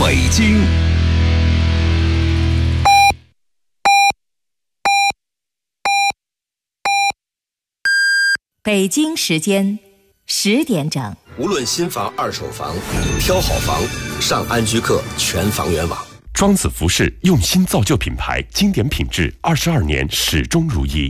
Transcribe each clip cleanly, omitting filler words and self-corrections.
北京。 北京时间10点整。 无论新房、二手房，挑好房，上安居客全房源网。 庄子服饰用心造就品牌，经典品质，22年始终如一。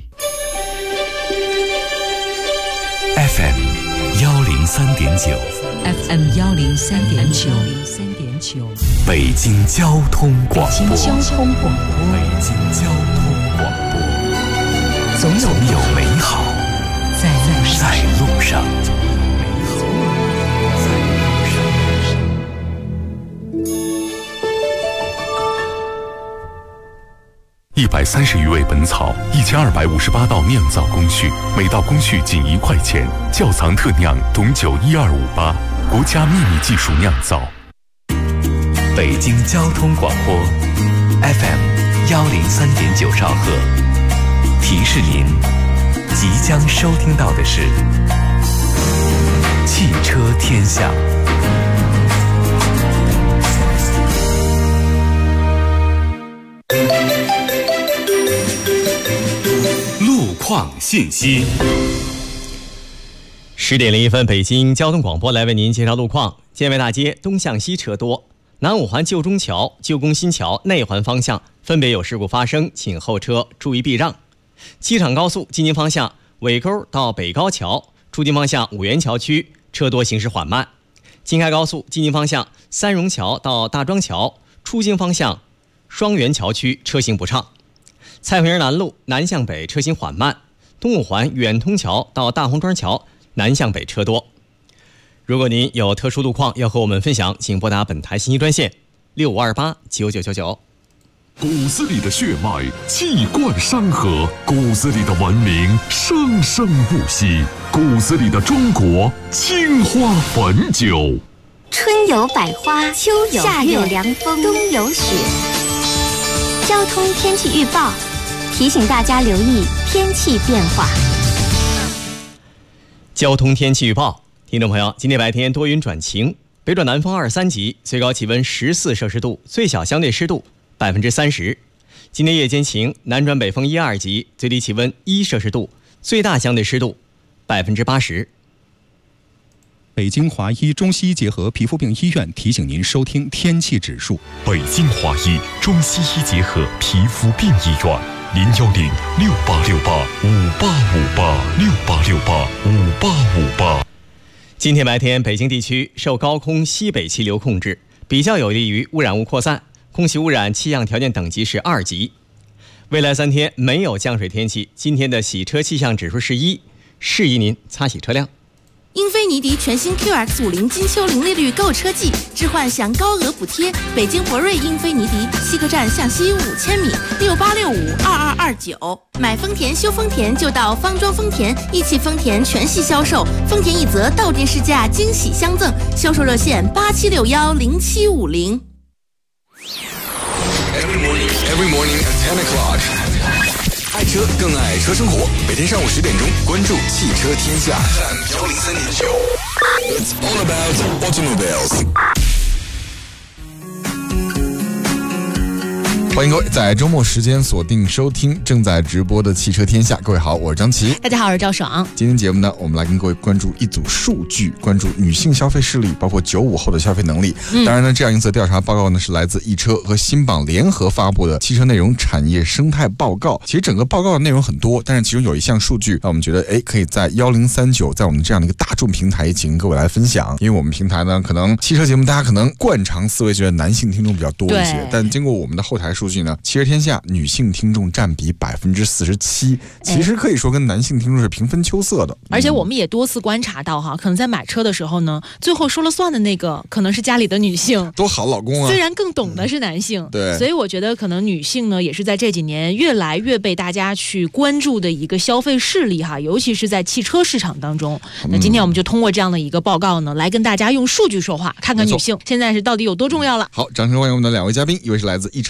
FM 103.9 FM 103.9 北京交通广播。 北京交通广播，总有美好在路上。 130余味本草，1258道酿造工序，每道工序仅1块钱。窖藏特酿董酒12588，国家秘密技术酿造。 北京交通广播 FM 103.9兆赫，提示您即将收听到的是汽车天下。路况信息。 10点01分，北京交通广播来为您介绍路况。建外大街东向西车多，南五环旧中桥、旧宫新桥内环方向分别有事故发生，请后车注意避让。机场高速进京方向尾沟到北高桥，出京方向五元桥区车多，行驶缓慢。京开高速进京方向三荣桥到大庄桥，出京方向双元桥区车行不畅。蔡汾营南路南向北车行缓慢，东五环远通桥到大红庄桥南向北车多。如果您有特殊路况要和我们分享，请拨打本台信息专线65289999。 骨子里的血脉气贯山河，骨子里的文明生生不息，骨子里的中国青花汾酒。 春有百花，秋有夏有凉风，冬有雪。交通天气预报提醒大家留意天气变化。 交通天气预报，听众朋友，今天白天多云转晴，北转南风23级，最高气温14摄氏度，最小相对湿度30%。今天夜间晴，南转北风1、2级，最低气温1摄氏度，最大相对湿度80%。 北京华医中西医结合皮肤病医院提醒您收听天气指数。 北京华医中西医结合皮肤病医院，0106868585858，668685858。 今天白天，北京地区受高空西北气流控制，比较有利于污染物扩散，空气污染气象条件等级是2级。未来3天没有降水天气，今天的洗车气象指数是1，适宜您擦洗车辆。 英菲尼迪全新 QX50金秋零利率购车季，置换享高额补贴。北京博瑞英菲尼迪西客站向西5000米，68652229。买丰田修丰田就到方庄丰田，一汽丰田全系销售，丰田一泽到店试驾惊喜相赠，销售热线87610750。 Every morning at 10 o'clock。爱车更爱车生活，每天上午10点钟，关注汽车天下。103.9 It's all about automobiles。欢迎各位在周末时间锁定收听正在直播的汽车天下。各位好，我是张琪。 大家好，我是赵爽。 今天节目呢，我们来跟各位关注一组数据，关注女性消费视力，包括95后的消费能力。当然呢，这样一则调查报告呢，是来自易车和新榜联合发布的汽车内容产业生态报告。其实整个报告的内容很多，但是其中有一项数据让我们觉得可以在1039在我们这样的一个大众平台请各位来分享。因为我们平台呢，可能汽车节目大家可能惯常思维觉得男性听众比较多一些，但经过我们的后台数据呢，汽车天下女性听众占比47%，其实可以说跟男性听众是平分秋色的。 而且我们也多次观察到可能在买车的时候呢，最后说了算的那个可能是家里的女性， 多好老公啊！ 虽然更懂的是男性， 对， 所以我觉得可能女性呢也是在这几年越来越被大家去关注的一个消费势力尤其是在汽车市场当中。那今天我们就通过这样的一个报告呢，来跟大家用数据说话，看看女性现在是到底有多重要了。 好，掌声欢迎我们的2位嘉宾，一位是来自易车副总编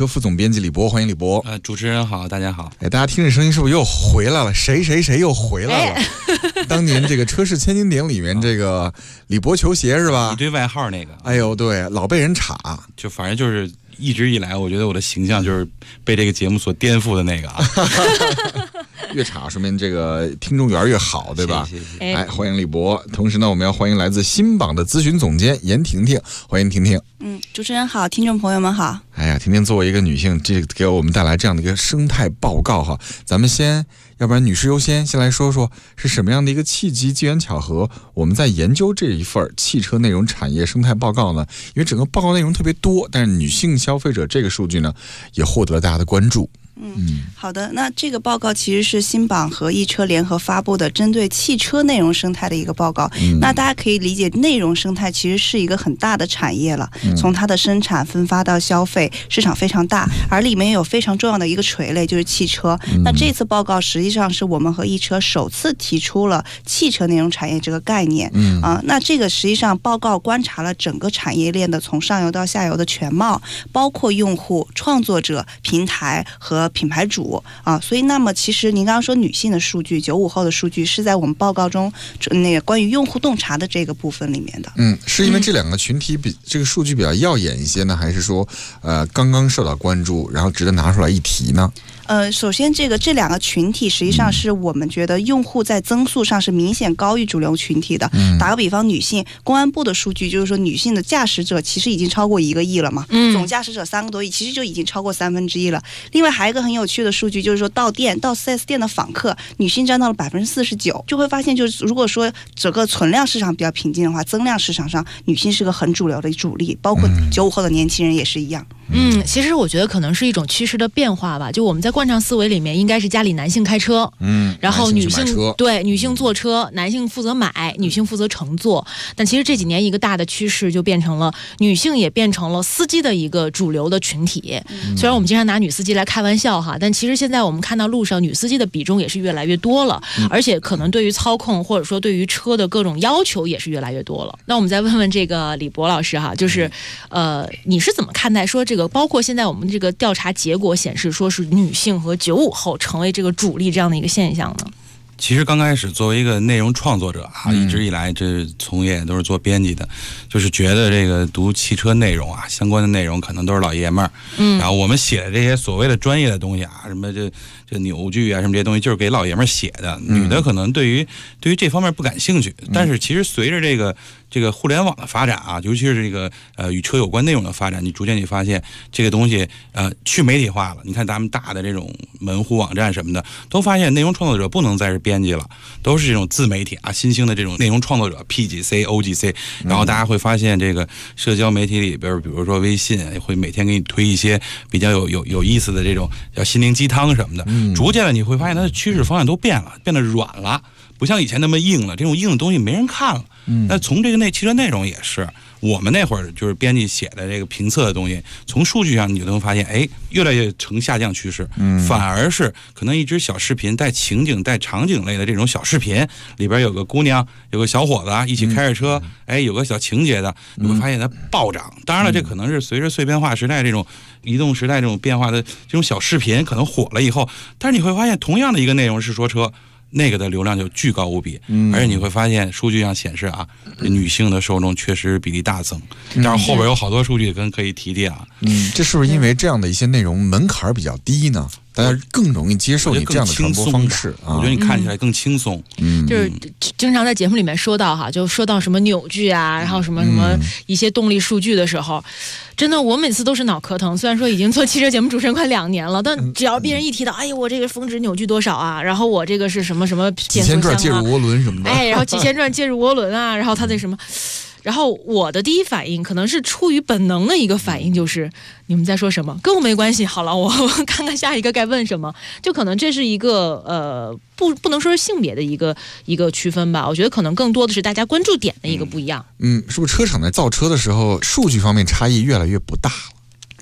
编辑李博，欢迎李博。 主持人好，大家好。 大家听这声音是不是又回来了？谁又回来了？当年这个车市千金点里面这个李博球鞋是吧？ 一堆外号那个。 哎呦，对，老被人插， 就反正就是一直以来，我觉得我的形象就是被这个节目所颠覆的那个啊。 越插说明这个听众缘越好，对吧？ 谢谢。 欢迎李博。同时呢，我们要欢迎来自新榜的咨询总监严婷婷，欢迎婷婷。 主持人好，听众朋友们好。 哎呀，婷婷作为一个女性，这给我们带来这样的一个生态报告哈。咱们要不然女士优先，先来说说是什么样的一个契机、机缘巧合，我们在研究这一份汽车内容产业生态报告呢？因为整个报告内容特别多，但是女性消费者这个数据呢，也获得了大家的关注。 好的，那这个报告其实是新榜和易车联合发布的针对汽车内容生态的一个报告。那大家可以理解，内容生态其实是一个很大的产业了，从它的生产、分发到消费，市场非常大，而里面有非常重要的一个垂类就是汽车。那这次报告实际上是我们和易车首次提出了汽车内容产业这个概念。那这个实际上报告观察了整个产业链的从上游到下游的全貌，包括用户、创作者、平台和品牌主所以那么其实您刚刚说女性的数据，95后的数据是在我们报告中那个关于用户洞察的这个部分里面的。 是因为这两个群体这个数据比较耀眼一些呢，还是说刚刚受到关注，然后值得拿出来一提呢？ 首先这两个群体实际上是我们觉得用户在增速上是明显高于主流群体的。打个比方，女性公安部的数据就是说，女性的驾驶者其实已经超过1个亿了嘛，总驾驶者3个多亿，其实就已经超过1/3了。另外还有一个很有趣的数据，就是说到 4S 店的访客，女性占到了49%，就会发现就是如果说整个存量市场比较平静的话，增量市场上女性是个很主流的主力，包括95后的年轻人也是一样。 其实我觉得可能是一种趋势的变化吧。就我们在惯常思维里面，应该是家里男性开车，然后女性坐车，男性负责买，女性负责乘坐。但其实这几年一个大的趋势就变成了女性也变成了司机的一个主流的群体。虽然我们经常拿女司机来开玩笑哈，但其实现在我们看到路上女司机的比重也是越来越多了，而且可能对于操控或者说对于车的各种要求也是越来越多了。那我们再问问这个李博老师哈，就是你是怎么看待说这个，包括现在我们这个调查结果显示说是女性和95后成为这个主力这样的一个现象呢？ 其实刚开始作为一个内容创作者一直以来这从业都是做编辑的，就是觉得这个读汽车内容相关的内容可能都是老爷们儿，然后我们写的这些所谓的专业的东西什么这扭矩什么这些东西就是给老爷们儿写的，女的可能对于这方面不感兴趣。但是其实随着这个互联网的发展尤其是这个与车有关内容的发展，你逐渐发现这个东西去媒体化了。你看咱们大的这种门户网站什么的，都发现内容创作者不能再是编辑了，都是这种自媒体新兴的这种内容创作者 P 几 C O 几 C。然后大家会发现这个社交媒体里边，比如说微信会每天给你推一些比较有意思的这种叫心灵鸡汤什么的。逐渐的你会发现它的趋势方向都变了，变得软了，不像以前那么硬了。这种硬的东西没人看了。那从这个汽车内容也是，我们那会儿就是编辑写的这个评测的东西，从数据上你就能发现，越来越呈下降趋势。反而是可能一支小视频带情景带场景类的这种小视频里边有个姑娘有个小伙子一起开着车，有个小情节的，你会发现它暴涨。当然了，这可能是随着碎片化时代这种移动时代这种变化的这种小视频可能火了以后，但是你会发现同样的一个内容是说车，那个的流量就巨高无比。而且你会发现数据上显示女性的受众确实比例大增。但是后边有好多数据可以提的这是不是因为这样的一些内容门槛比较低呢？大家更容易接受你这样的传播方式我觉得你看起来更轻松。 就是经常在节目里面说到就说到什么扭矩然后什么一些动力数据的时候，真的我每次都是脑壳疼。虽然说已经做汽车节目主持人快2年了，但只要别人一提到我这个峰值扭矩多少然后我这个是什么什么几千转介入涡轮什么的然后几千转介入涡轮然后它的什么，然后我的第一反应可能是出于本能的一个反应，就是你们在说什么，跟我没关系。好了，我看看下一个该问什么。就可能这是一个不能说是性别的一个区分吧。我觉得可能更多的是大家关注点的一个不一样。 是不是车厂在造车的时候数据方面差异越来越不大了？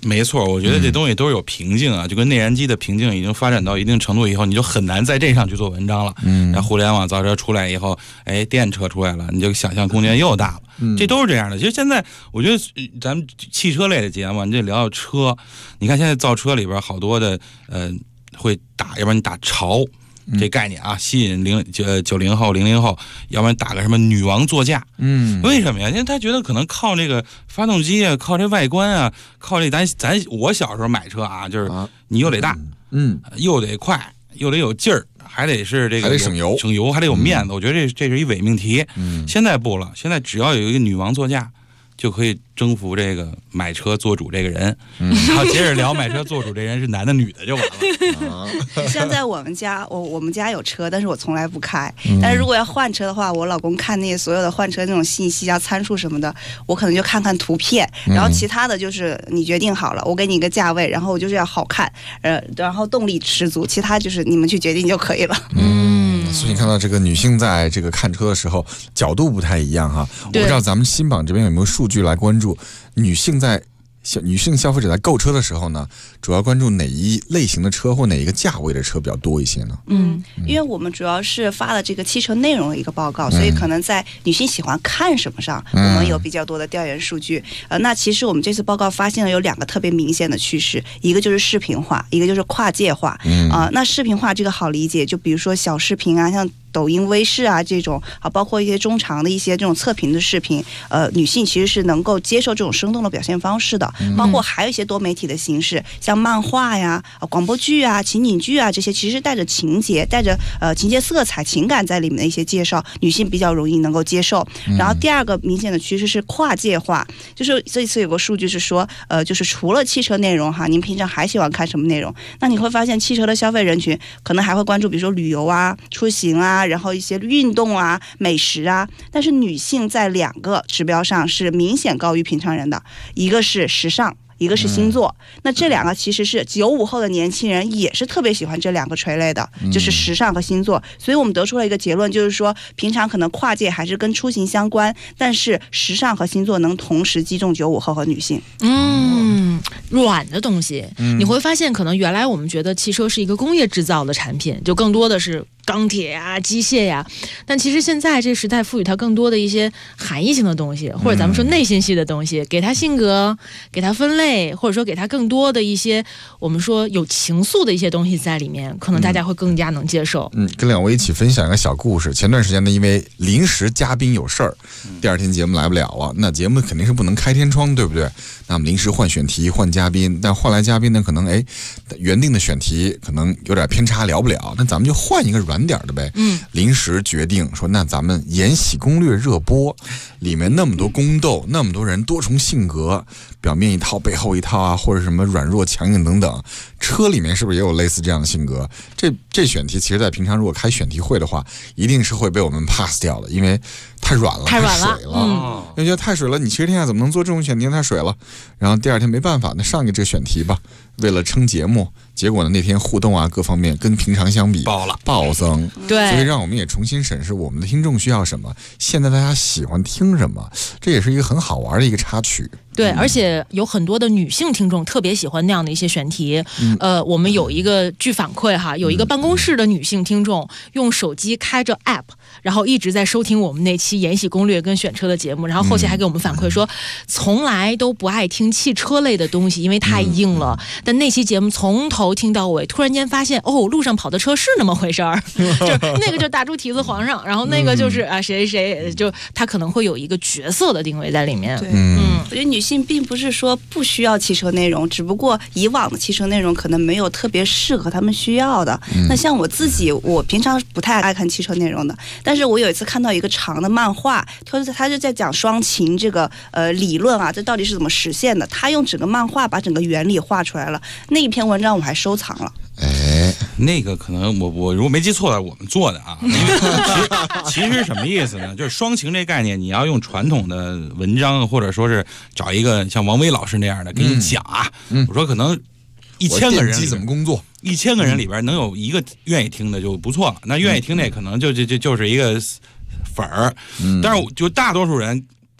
没错，我觉得这东西都是有瓶颈啊，就跟内燃机的瓶颈已经发展到一定程度以后，你就很难在这上去做文章了。然后互联网造车出来以后，电车出来了，你就想象空间又大了。这都是这样的。其实现在我觉得咱们汽车类的节目，你这聊聊车，你看现在造车里边好多的会打，要不然你打潮。这概念啊，吸引90后、00后，要不然打个什么女王座驾，为什么呀？因为他觉得可能靠这个发动机啊，靠这外观啊，靠这我小时候买车啊，就是你又得大，又得快，又得有劲儿，还得是这个还得省油， 还得有面子。我觉得这是一伪命题。现在不了，现在只要有一个女王座驾，就可以征服这个买车做主这个人，然后接着聊买车做主这人是男的女的就完了。 像在我们家，我们家有车，但是我从来不开。但是如果要换车的话，我老公看那些所有的换车那种信息啊、参数什么的，我可能就看看图片，然后其他的就是你决定好了，我给你一个价位，然后我就是要好看，然后动力十足，其他就是你们去决定就可以了。 所以你看到这个女性在这个看车的时候角度不太一样哈。我不知道咱们新榜这边有没有数据来关注女性消费者在购车的时候呢，主要关注哪一类型的车或哪一个价位的车比较多一些呢？ 因为我们主要是发了这个汽车内容的一个报告，所以可能在女性喜欢看什么上，我们有比较多的调研数据。那其实我们这次报告发现了有2个特别明显的趋势，一个就是视频化，一个就是跨界化。那视频化这个好理解，就比如说小视频啊，像抖音、微视啊这种啊，包括一些中长的一些这种测评的视频，女性其实是能够接受这种生动的表现方式的。包括还有一些多媒体的形式，像漫画呀、广播剧啊、情景剧啊这些，其实带着情节、带着情节色彩、情感在里面的一些介绍，女性比较容易能够接受。然后第2个明显的趋势是跨界化，就是这一次有个数据是说，就是除了汽车内容哈，您平常还喜欢看什么内容？那你会发现汽车的消费人群可能还会关注，比如说旅游啊、出行啊。然后一些运动啊、美食啊，但是女性在2个指标上是明显高于平常人的，一个是时尚，一个是星座。那这2个其实是95后的年轻人也是特别喜欢这2个垂类的，就是时尚和星座。所以我们得出了一个结论，就是说平常可能跨界还是跟出行相关，但是时尚和星座能同时击中95后和女性。 软的东西，你会发现可能原来我们觉得汽车是一个工业制造的产品，就更多的是钢铁呀、机械呀，但其实现在这个时代赋予它更多的一些含义性的东西，或者咱们说内心戏的东西，给它性格，给它分类，或者说给它更多的一些我们说有情愫的一些东西在里面，可能大家会更加能接受。 跟2位一起分享一个小故事。前段时间呢，因为临时嘉宾有事儿，第2天节目来不了了，那节目肯定是不能开天窗，对不对？那我们临时换选题、换嘉宾，但换来嘉宾呢，可能原定的选题可能有点偏差，聊不了，那咱们就换一个软点的呗。临时决定说，那咱们《延禧攻略》热播，里面那么多宫斗，那么多人，多重性格，表面一套背后一套啊，或者什么软弱强硬等等，车里面是不是也有类似这样的性格？这选题其实在平常如果开选题会的话，一定是会被我们 pass 掉的，因为太软了，太水了。觉得太水了，你其实天下怎么能做这种选题？太水了。然后第2天没办法，那上一个这个选题吧，为了撑节目，结果呢那天互动啊各方面跟平常相比暴增。 对， 所以让我们也重新审视我们的听众需要什么，现在大家喜欢听什么，这也是一个很好玩的一个插曲。 对，而且有很多的女性听众特别喜欢那样的一些选题。我们有一个据反馈哈，有一个办公室的女性听众用手机开着 app， 然后一直在收听我们那期《延禧攻略》跟选车的节目，然后后期还给我们反馈说，从来都不爱听汽车类的东西，因为太硬了。但那期节目从头听到尾，突然间发现路上跑的车是那么回事儿，就是那个就大猪蹄子皇上，然后那个就是谁谁，就他可能会有一个角色的定位在里面。 对，我觉得女性并不是说不需要汽车内容，只不过以往的汽车内容可能没有特别适合他们需要的。那像我自己，我平常不太爱看汽车内容的，但是我有一次看到一个长的漫画，他就在讲双擎这个理论啊，这到底是怎么实现的？他用整个漫画把整个原理画出来了，那一篇文章我还收藏了。 那个可能我如果没记错的，我们做的啊。因为其实什么意思呢？就是双擎这概念，你要用传统的文章，或者说是找一个像王威老师那样的给你讲啊。我说可能1000个人怎么工作 ，1000个人里边能有一个愿意听的就不错了。那愿意听那可能就是一个粉儿，但是就大多数人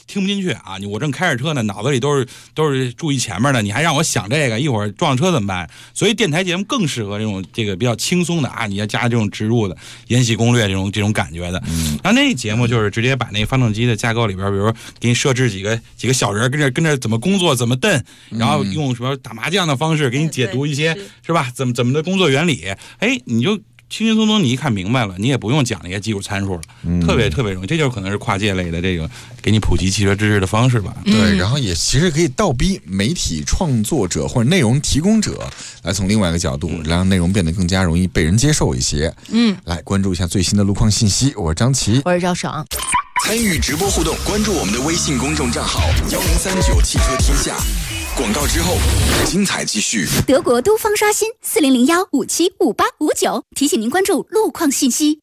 听不进去啊！我正开着车呢，脑子里都是注意前面的，你还让我想这个，一会儿撞车怎么办？所以电台节目更适合这个比较轻松的啊，你要加这种植入的延禧攻略这种感觉的。然后那节目就是直接把那个发动机的架构里边，比如说给你设置几个小人跟着怎么工作怎么蹬，然后用什么打麻将的方式给你解读一些是吧？怎么的工作原理？哎，你就轻轻松松你一看明白了，你也不用讲那些技术参数了，特别容易。这就可能是跨界类的这个给你普及汽车知识的方式吧。 对，然后也其实可以倒逼媒体创作者或者内容提供者来从另外一个角度让内容变得更加容易被人接受一些。来关注一下最新的路况信息，我是张琪， 我是赵爽。 参与直播互动，关注我们的微信公众账号1039汽车天下。广告之后，精彩继续。 德国都方刷新4001575859，提醒您关注路况信息。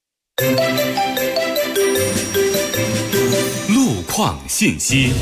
路况信息。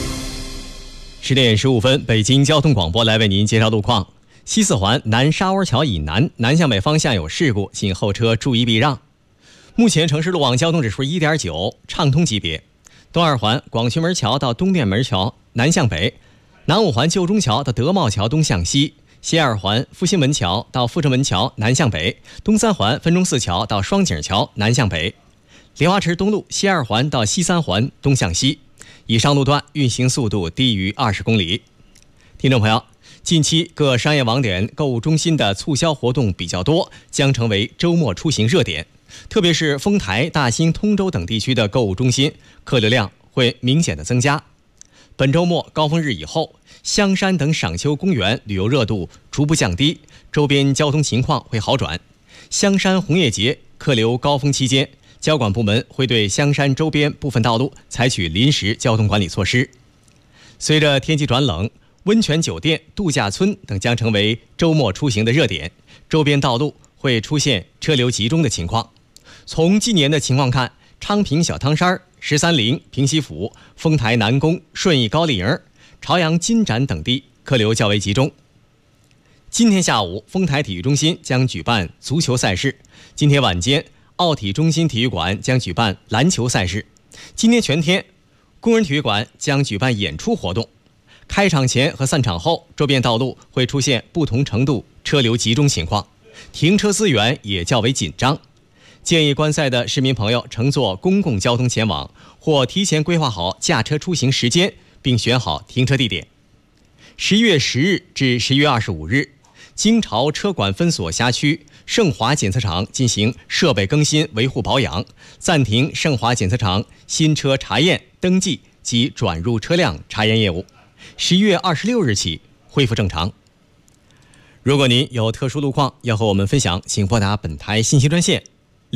10点15分，北京交通广播来为您介绍路况。西四环南沙窝桥以南南向北方向有事故，请后车注意避让。目前城市路网交通指数 1.9， 畅通级别。东二环广渠门桥到东便门桥南向北，南五环旧中桥到德茂桥东向西，西二环复兴门桥到阜成门桥南向北，东三环分钟寺桥到双井桥南向北，莲花池东路西二环到西三环东向西。以上路段运行速度低于20公里。听众朋友，近期各商业网点、购物中心的促销活动比较多，将成为周末出行热点。特别是丰台、大兴、通州等地区的购物中心，客流量会明显的增加。本周末高峰日以后，香山等赏秋公园旅游热度逐步降低，周边交通情况会好转。香山红叶节客流高峰期间，交管部门会对香山周边部分道路采取临时交通管理措施。随着天气转冷，温泉酒店、度假村等将成为周末出行的热点，周边道路会出现车流集中的情况。从今年的情况看，昌平小汤山、13陵、平西府、丰台南宫、顺义高丽营、朝阳金展等地客流较为集中。今天下午，丰台体育中心将举办足球赛事；今天晚间，奥体中心体育馆将举办篮球赛事；今天全天，工人体育馆将举办演出活动。开场前和散场后，周边道路会出现不同程度车流集中情况，停车资源也较为紧张。建议观赛的市民朋友乘坐公共交通前往，或提前规划好驾车出行时间，并选好停车地点。11月10日至11月25日，京朝车管分所辖区盛华检测场进行设备更新维护保养，暂停盛华检测场新车查验、登记及转入车辆查验业务。11月26日起恢复正常。如果您有特殊路况要和我们分享，请拨打本台信息专线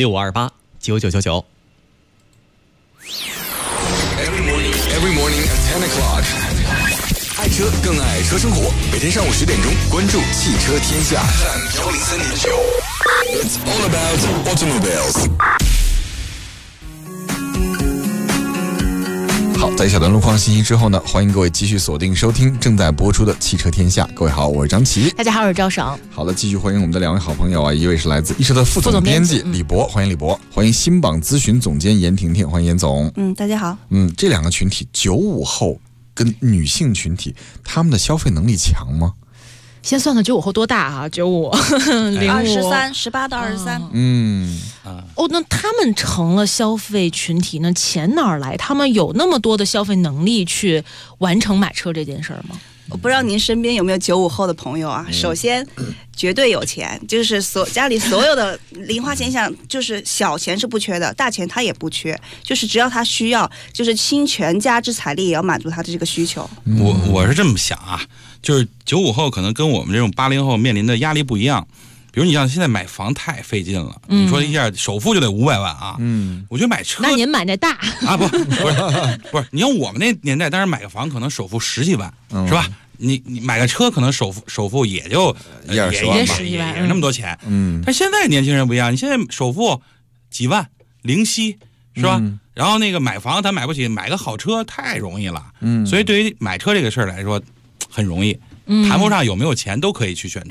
6528-9999。 Every morning at 10 o'clock， 爱车更爱车生活。每天上午10点钟，关注汽车天下103.9。It's all about automobiles。 好，在一小段路况信息之后呢，欢迎各位继续锁定收听正在播出的汽车天下。各位好，我是张琪。 大家好，我是赵爽。 好的，继续欢迎我们的两位好朋友啊，一位是来自易车的副总编辑李博，欢迎李博；欢迎新榜咨询总监严婷婷，欢迎严总。 大家好。 这两个群体95后跟女性群体，他们的消费能力强吗？ 先算算95后多大啊？95、 23、18到23。 那他们成了消费群体，那钱哪儿来？他们有那么多的消费能力去完成买车这件事儿吗？ 我不知道您身边有没有95后的朋友啊？首先，绝对有钱，就是家里所有的零花钱项，就是小钱是不缺的，大钱他也不缺，就是只要他需要，就是倾全家之财力也要满足他的这个需求。 我是这么想啊，就是95后可能跟我们这种80后面临的压力不一样。比如你像现在买房太费劲了，你说一下首付就得500万啊。我觉得买车， 那您买那大啊不是，你看我们那年代，当然买个房可能首付10几万，是吧？你买个车可能首付也就 10-20万吧， 也那么多钱。但现在年轻人不一样，你现在首付几万零息是吧？然后那个买房咱买不起，买个好车太容易了。所以对于买车这个事儿来说很容易，谈不上有没有钱都可以去选车。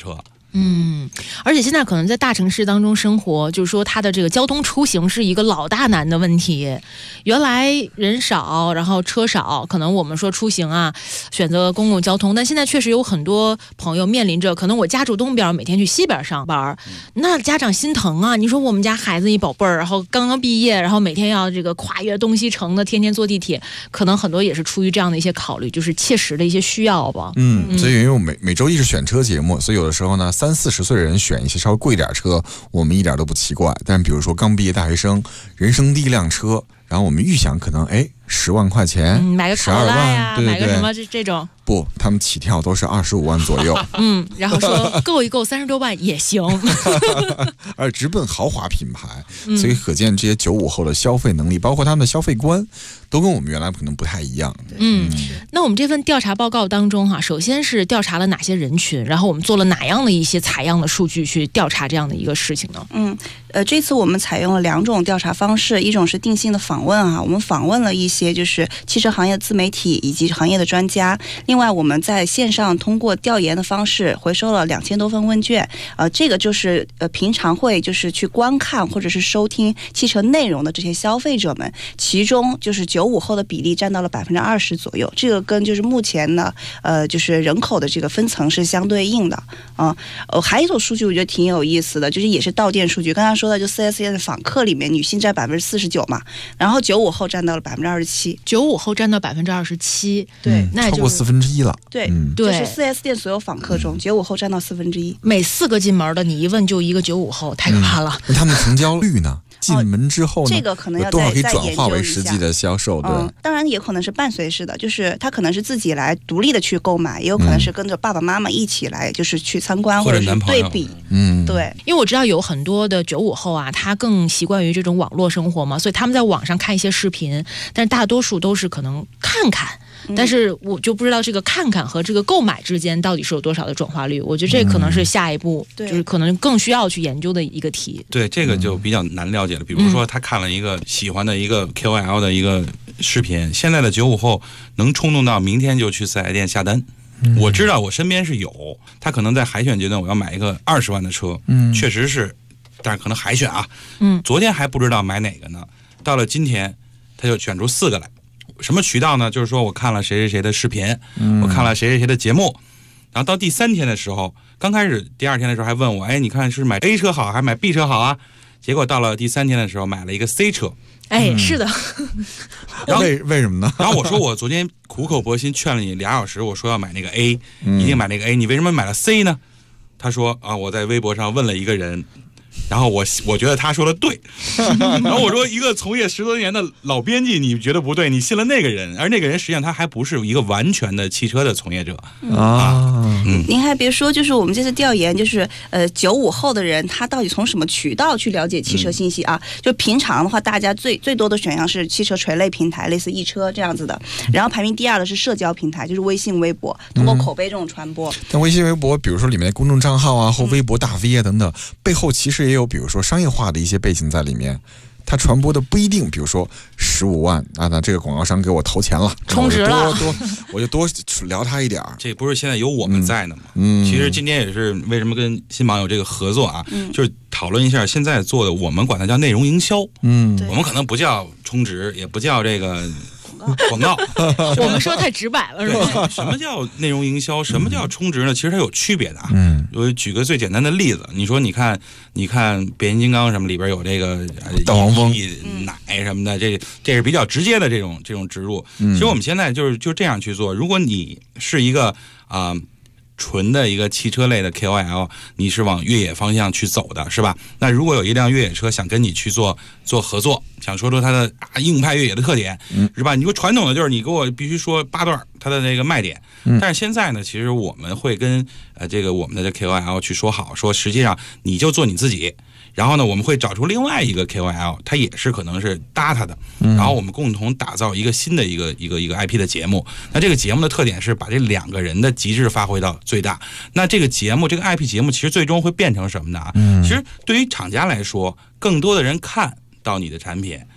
而且现在可能在大城市当中生活，就是说它的这个交通出行是一个老大难的问题。原来人少，然后车少，可能我们说出行啊，选择公共交通，但现在确实有很多朋友面临着，可能我家住东边，每天去西边上班，那家长心疼啊。你说我们家孩子一宝贝儿，然后刚刚毕业，然后每天要这个跨越东西城的，天天坐地铁，可能很多也是出于这样的一些考虑，就是切实的一些需要吧。 所以因为我每周一是选车节目，所以有的时候呢，30-40岁的人选一些稍微贵点车，我们一点都不奇怪。但比如说刚毕业大学生，人生第一辆车，然后我们预想可能10万块钱， 买个卡罗拉呀， 对对对， 买个什么这种。 不，他们起跳都是25万左右。 然后说够一够30多万也行， 而直奔豪华品牌，所以可见这些95后的消费能力，包括他们的消费观，都跟我们原来可能不太一样。 那我们这份调查报告当中首先是调查了哪些人群，然后我们做了哪样的一些采样的数据去调查这样的一个事情呢？ 这次我们采用了2种调查方式，一种是定性的访问我们访问了一些就是汽车行业自媒体以及行业的专家，另外我们在线上通过调研的方式回收了2000多份问卷，这个就是平常会就是去观看或者是收听汽车内容的这些消费者们，其中就是95后的比例占到了20%左右，这个跟就是目前呢就是人口的这个分层是相对应的还有一种数据我觉得挺有意思的，就是也是到店数据，刚才说的就 4S 店的访客里面女性占49%嘛，然后95后占到了27%，95 后占到27%， 对， 那超过1/4了。 对，就是 4S 店所有访客中，95后占到1/4， 每4个进门的你一问就一个95后，太可怕了。 那他们成交率呢？进门之后呢， 这个可能要多少可以转化为再研究一下实际的销售？对， 当然也可能是伴随式的，就是他可能是自己来独立的去购买，也有可能是跟着爸爸妈妈一起来，就是去参观或者是对比。对， 因为我知道有很多的95后他更习惯于这种网络生活嘛，所以他们在网上看一些视频，但是大多数都是可能看看。但是我就不知道这个看看和这个购买之间到底是有多少的转化率，我觉得这可能是下一步就是可能更需要去研究的一个题。 对，这个就比较难了解了。比如说他看了一个喜欢的一个 KOL 的一个视频，现在的95后能冲动到明天就去4S店下单。我知道我身边是有，他可能在海选阶段我要买一个20万的车，确实是，但是可能海选昨天还不知道买哪个呢，到了今天他就选出4个来。什么渠道呢？就是说我看了谁谁谁的视频，我看了谁谁谁的节目，然后到第3天的时候，刚开始第2天的时候还问我，你看是买 A 车好还是买 B 车好啊？结果到了第3天的时候买了一个 C 车。 是的。 然后为什么呢？ 然后我说我昨天苦口婆心劝了你2小时，我说要买那个 A，一定买那个 A，你为什么买了 C 呢？他说我在微博上问了一个人。然后我觉得他说的对，然后我说一个从业10多年的老编辑，你觉得不对，你信了那个人，而那个人实际上他还不是一个完全的汽车的从业者您还别说，就是我们这次调研，就是95后的人他到底从什么渠道去了解汽车信息就平常的话，大家最多的选项是汽车垂类平台，类似易车这样子的，然后排名第2的是社交平台，就是微信、微博，通过口碑这种传播。 但微信、微博，比如说里面的公众账号或微博大 V 等等，背后其实也有比如说商业化的一些背景在里面，它传播的不一定，比如说15万那这个广告商给我投钱了， 充值了， 我就多聊他一点。 这不是现在有我们在呢吗？其实今天也是为什么跟新榜有这个合作就是讨论一下现在做的，我们管它叫内容营销。我们可能不叫充值，也不叫这个广告， 我们说太直白了，是吧？ 什么叫内容营销？什么叫充值呢？其实它有区别的我举个最简单的例子，你说你看变形金刚什么里边有这个大黄蜂奶什么的，这是比较直接的这种植入。其实我们现在就这样去做。如果你是一个纯的一个汽车类的 KOL， 你是往越野方向去走的，是吧？那如果有一辆越野车想跟你去做合作，想说它的硬派越野的特点，是吧？你说传统的就是你给我必须说8段它的那个卖点，但是现在呢，其实我们会跟这个我们的 KOL 去说好，说实际上你就做你自己。然后呢，我们会找出另外一个 KOL， 他也是可能是搭他的，然后我们共同打造一个新的一个 IP 的节目。那这个节目的特点是把这2个人的极致发挥到最大。那这个节目，这个 IP 节目，其实最终会变成什么呢？其实对于厂家来说，更多的人看到你的产品，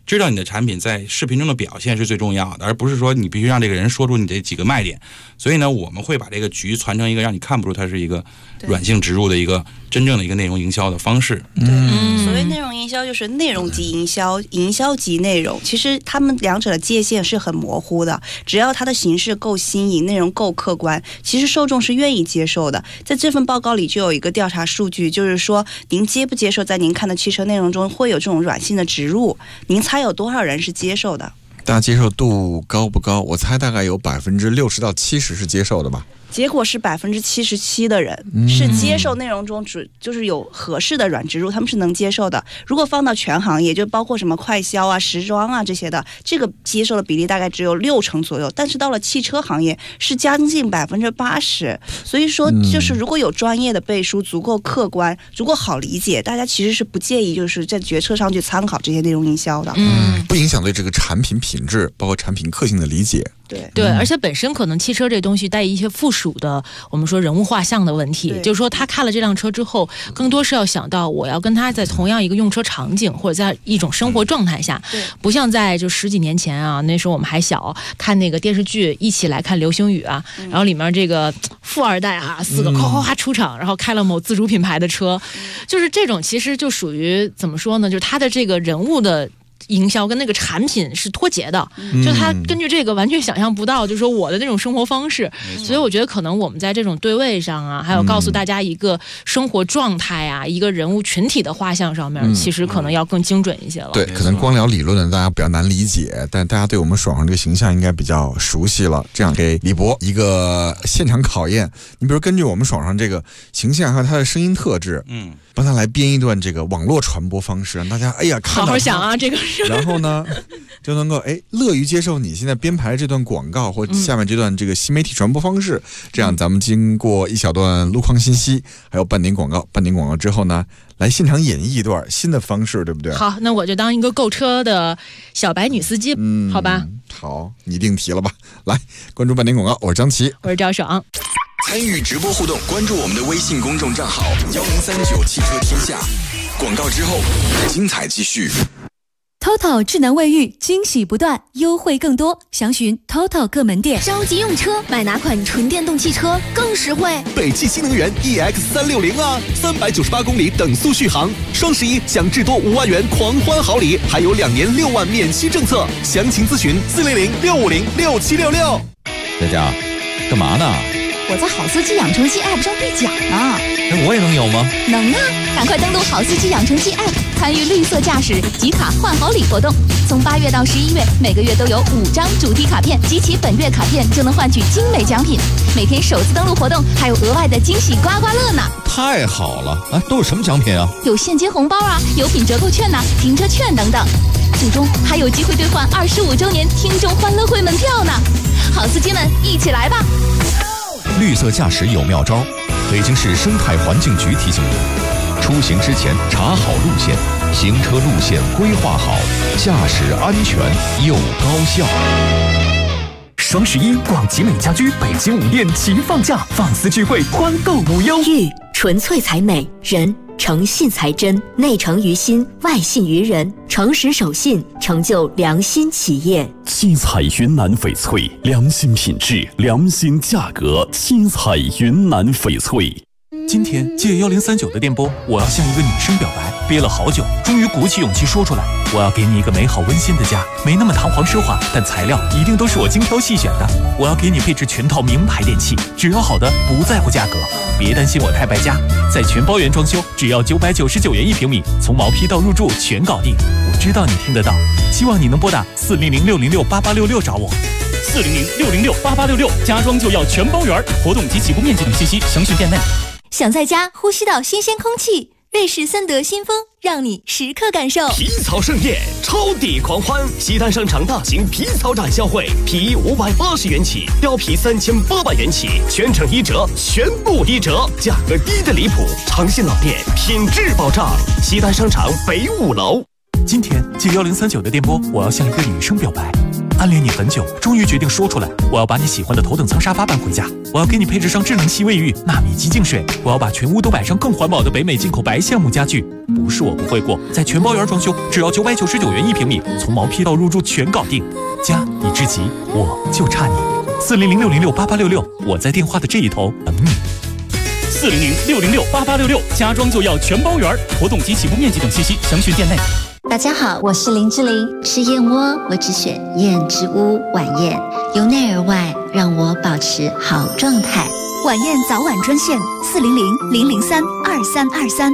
知道你的产品在视频中的表现是最重要的，而不是说你必须让这个人说出你这几个卖点。所以呢，我们会把这个局传成一个让你看不出它是一个软性植入的一个真正的一个内容营销的方式。 所谓内容营销就是内容及营销，营销及内容，其实他们两者的界限是很模糊的。只要它的形式够新颖，内容够客观，其实受众是愿意接受的。在这份报告里就有一个调查数据，就是说您接不接受在您看的汽车内容中会有这种软性的植入？您猜有多少人是接受的？ 大家接受度高不高？我猜大概有60%到70%是接受的吧。 结果是77%的人是接受内容中就是有合适的软植入，他们是能接受的。如果放到全行业，就包括什么快消啊、时装啊这些的，这个接受的比例大概只有60%左右。但是到了汽车行业是将近80%，所以说就是如果有专业的背书，足够客观，足够好理解，大家其实是不介意就是在决策上去参考这些内容营销的。 不影响对这个产品品质，包括产品个性的理解。 对，而且本身可能汽车这东西带一些附属的，我们说人物画像的问题，就是说他看了这辆车之后，更多是要想到我要跟他在同样一个用车场景或者在一种生活状态下，不像在就10几年前啊，那时候我们还小，看那个电视剧一起来看流星雨啊，然后里面这个富二代啊4个哗哗哗出场，然后开了某自主品牌的车，就是这种其实就属于怎么说呢，就是他的这个人物的营销跟那个产品是脱节的，就他根据这个完全想象不到，就是说我的那种生活方式，所以我觉得可能我们在这种对位上啊，还有告诉大家一个生活状态啊，一个人物群体的画像上面，其实可能要更精准一些了。 对，可能光聊理论的大家比较难理解，但大家对我们爽爽这个形象应该比较熟悉了。这样给李博一个现场考验，你比如根据我们爽爽这个形象和他的声音特质，帮他来编一段这个网络传播方式，让大家看到好好想啊，这个是。 然后呢，就能够乐于接受你现在编排这段广告或下面这段这个新媒体传播方式。这样咱们经过一小段路况信息，还有半点广告之后呢，来现场演绎一段新的方式，对不对？ 好，那我就当一个购车的小白女司机，好吧？ 好，你定题了吧？来，关注半点广告，我是张琪， 我是赵爽。 参与直播互动，关注我们的微信公众账号1039汽车天下。广告之后，精彩继续。 TOTO 智能卫浴，惊喜不断，优惠更多，详询 TOTO 各门店。 着急用车，买哪款纯电动汽车更实惠？ 北汽新能源 EX360啊，398公里等速续航，双11享至多5万元狂欢好礼，还有2年6万免息政策，详情咨询400-650-6766。 佳佳，干嘛呢？ 我在好司机养成记 App 上兑奖呢。 我也能有吗？ 能啊！赶快登录好司机养成记 App， 参与绿色驾驶集卡换好礼活动。从8月到11月，每个月都有5张主题卡片，集齐本月卡片就能换取精美奖品。每天首次登录活动还有额外的惊喜刮刮乐呢！ 太好了！都有什么奖品啊？ 有现金红包啊，有品折扣券呐，停车券等等。最终还有机会兑换25周年听众欢乐会门票呢！好司机们，一起来吧！ 绿色驾驶有妙招，北京市生态环境局提醒您：出行之前查好路线，行车路线规划好，驾驶安全又高效。 双11，广集美家居北京5店齐放假，放肆聚会，欢购无忧。 玉纯粹才美，人诚信才真，内诚于心，外信于人，诚实守信，成就良心企业。 七彩云南翡翠，良心品质，良心价格。七彩云南翡翠。 今天借1039的电波，我要向一个女生表白，憋了好久，终于鼓起勇气说出来。我要给你一个美好温馨的家，没那么堂皇奢华，但材料一定都是我精挑细选的。我要给你配置全套名牌电器，只要好的，不在乎价格。别担心我太败家，在全包原装修，只要999元1平米，从毛坯到入住全搞定。我知道你听得到，希望你能拨打400-606-8866找我。400-606-8866，家装就要全包圆。活动及起步面积等信息，详询店内。 想在家呼吸到新鲜空气，瑞士森德新风让你时刻感受。 皮草盛宴，超抵狂欢！西单商场大型皮草展销会，皮衣580元起，貂皮3800元起，全程1折，全部1折，价格低的离谱，诚信老店，品质保障。西单商场北5楼。今天借1039的电波，我要向一个女生表白。 暗恋你很久，终于决定说出来。我要把你喜欢的头等舱沙发搬回家，我要给你配置上智能吸卫浴、纳米机净水，我要把全屋都摆上更环保的北美进口白橡木家具。不是我不会过，在全包圆装修，只要999元1平米，从毛坯到入住全搞定。家已至极，我就差你。400-606-8866，我在电话的这一头等你。400-606-8866，家装就要全包圆，活动及起步面积等信息详询店内。 大家好，我是林志玲。吃燕窝，我只选燕之屋晚宴，由内而外让我保持好状态。 晚宴早晚专线400-003-2323。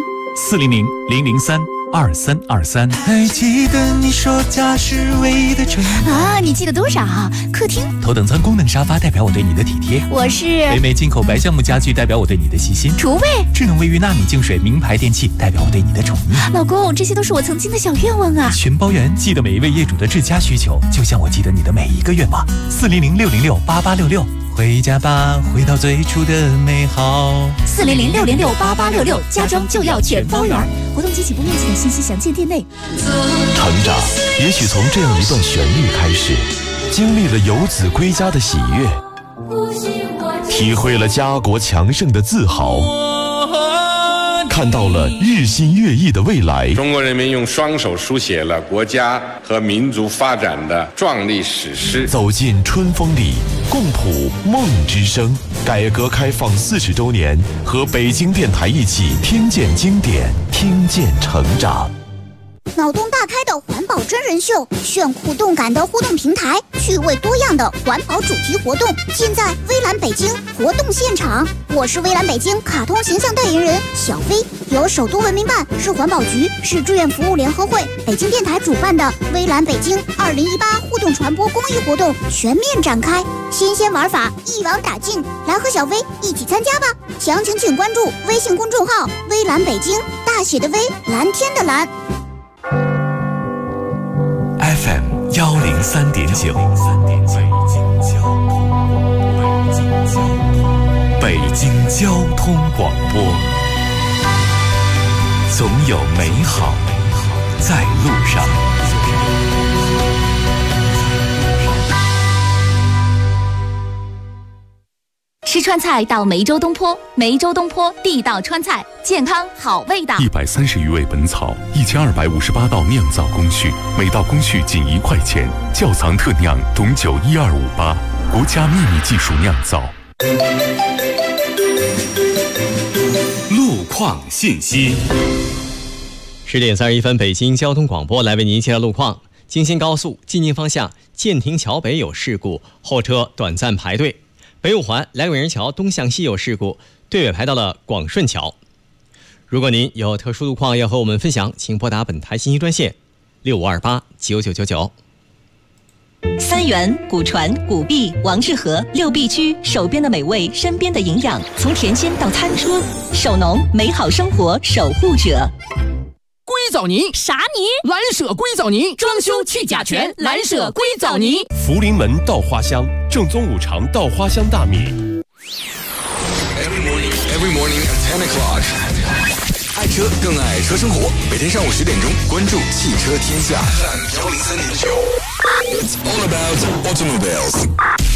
400-003-2323。 还记得你说家是唯一的城啊？你记得多少？客厅。 头等舱功能沙发代表我对你的体贴。 我是北美进口白橡木家具代表我对你的细心。 厨卫。 智能卫浴纳米净水名牌电器代表我对你的宠溺。 老公，这些都是我曾经的小愿望啊！ 全包圆，记得每一位业主的至佳需求，就像我记得你的每一个愿望。400-606-8866。回家吧，回到最初的美好。 400-606-8866，家装就要全包圆。活动及起步面积的信息详见店内。 成长，也许从这样一段旋律开始，经历了游子归家的喜悦，体会了家国强盛的自豪，看到了日新月异的未来。 中国人民用双手书写了国家和民族发展的壮丽史诗。 走进春风里，共谱梦之声。改革开放40周年，和北京电台一起听见经典，听见成长。 脑洞大开的环保真人秀，炫酷动感的互动平台，趣味多样的环保主题活动，尽在微蓝北京活动现场。我是微蓝北京卡通形象代言人小飞，由首都文明办、市环保局、市志愿服务联合会、北京电台主办的微蓝北京2018互动传播公益活动全面展开，新鲜玩法一网打尽，来和小飞一起参加吧！详情请关注微信公众号微蓝北京，大写的微，蓝天的蓝。 FM 103.9，北京交通广播，总有美好在路上。 吃川菜到梅州东坡，梅州东坡地道川菜，健康好味道。 130余味本草，1258道酿造工序，每道工序仅1块钱。窖藏特酿董酒1258，国家秘密技术酿造。 路况信息。 10点31分，北京交通广播来为您介绍路况。京新高速进京方向建亭桥北有事故，后车短暂排队。北五环来广营桥东向西有事故，队尾排到了广顺桥。如果您有特殊路况要和我们分享，请拨打本台信息专线65289999。 三元、古传、古壁、王致和6必居，手边的美味，身边的营养，从田间到餐桌，手农美好生活守护者。 硅藻泥啥泥？蓝舍硅藻泥，装修去甲醛，蓝舍硅藻泥。 福临门稻花香，正宗五常稻花香大米。 Every morning at 10 o'clock， 爱车更爱车生活。每天上午10点钟，关注汽车天下103.9。It's all about automobiles。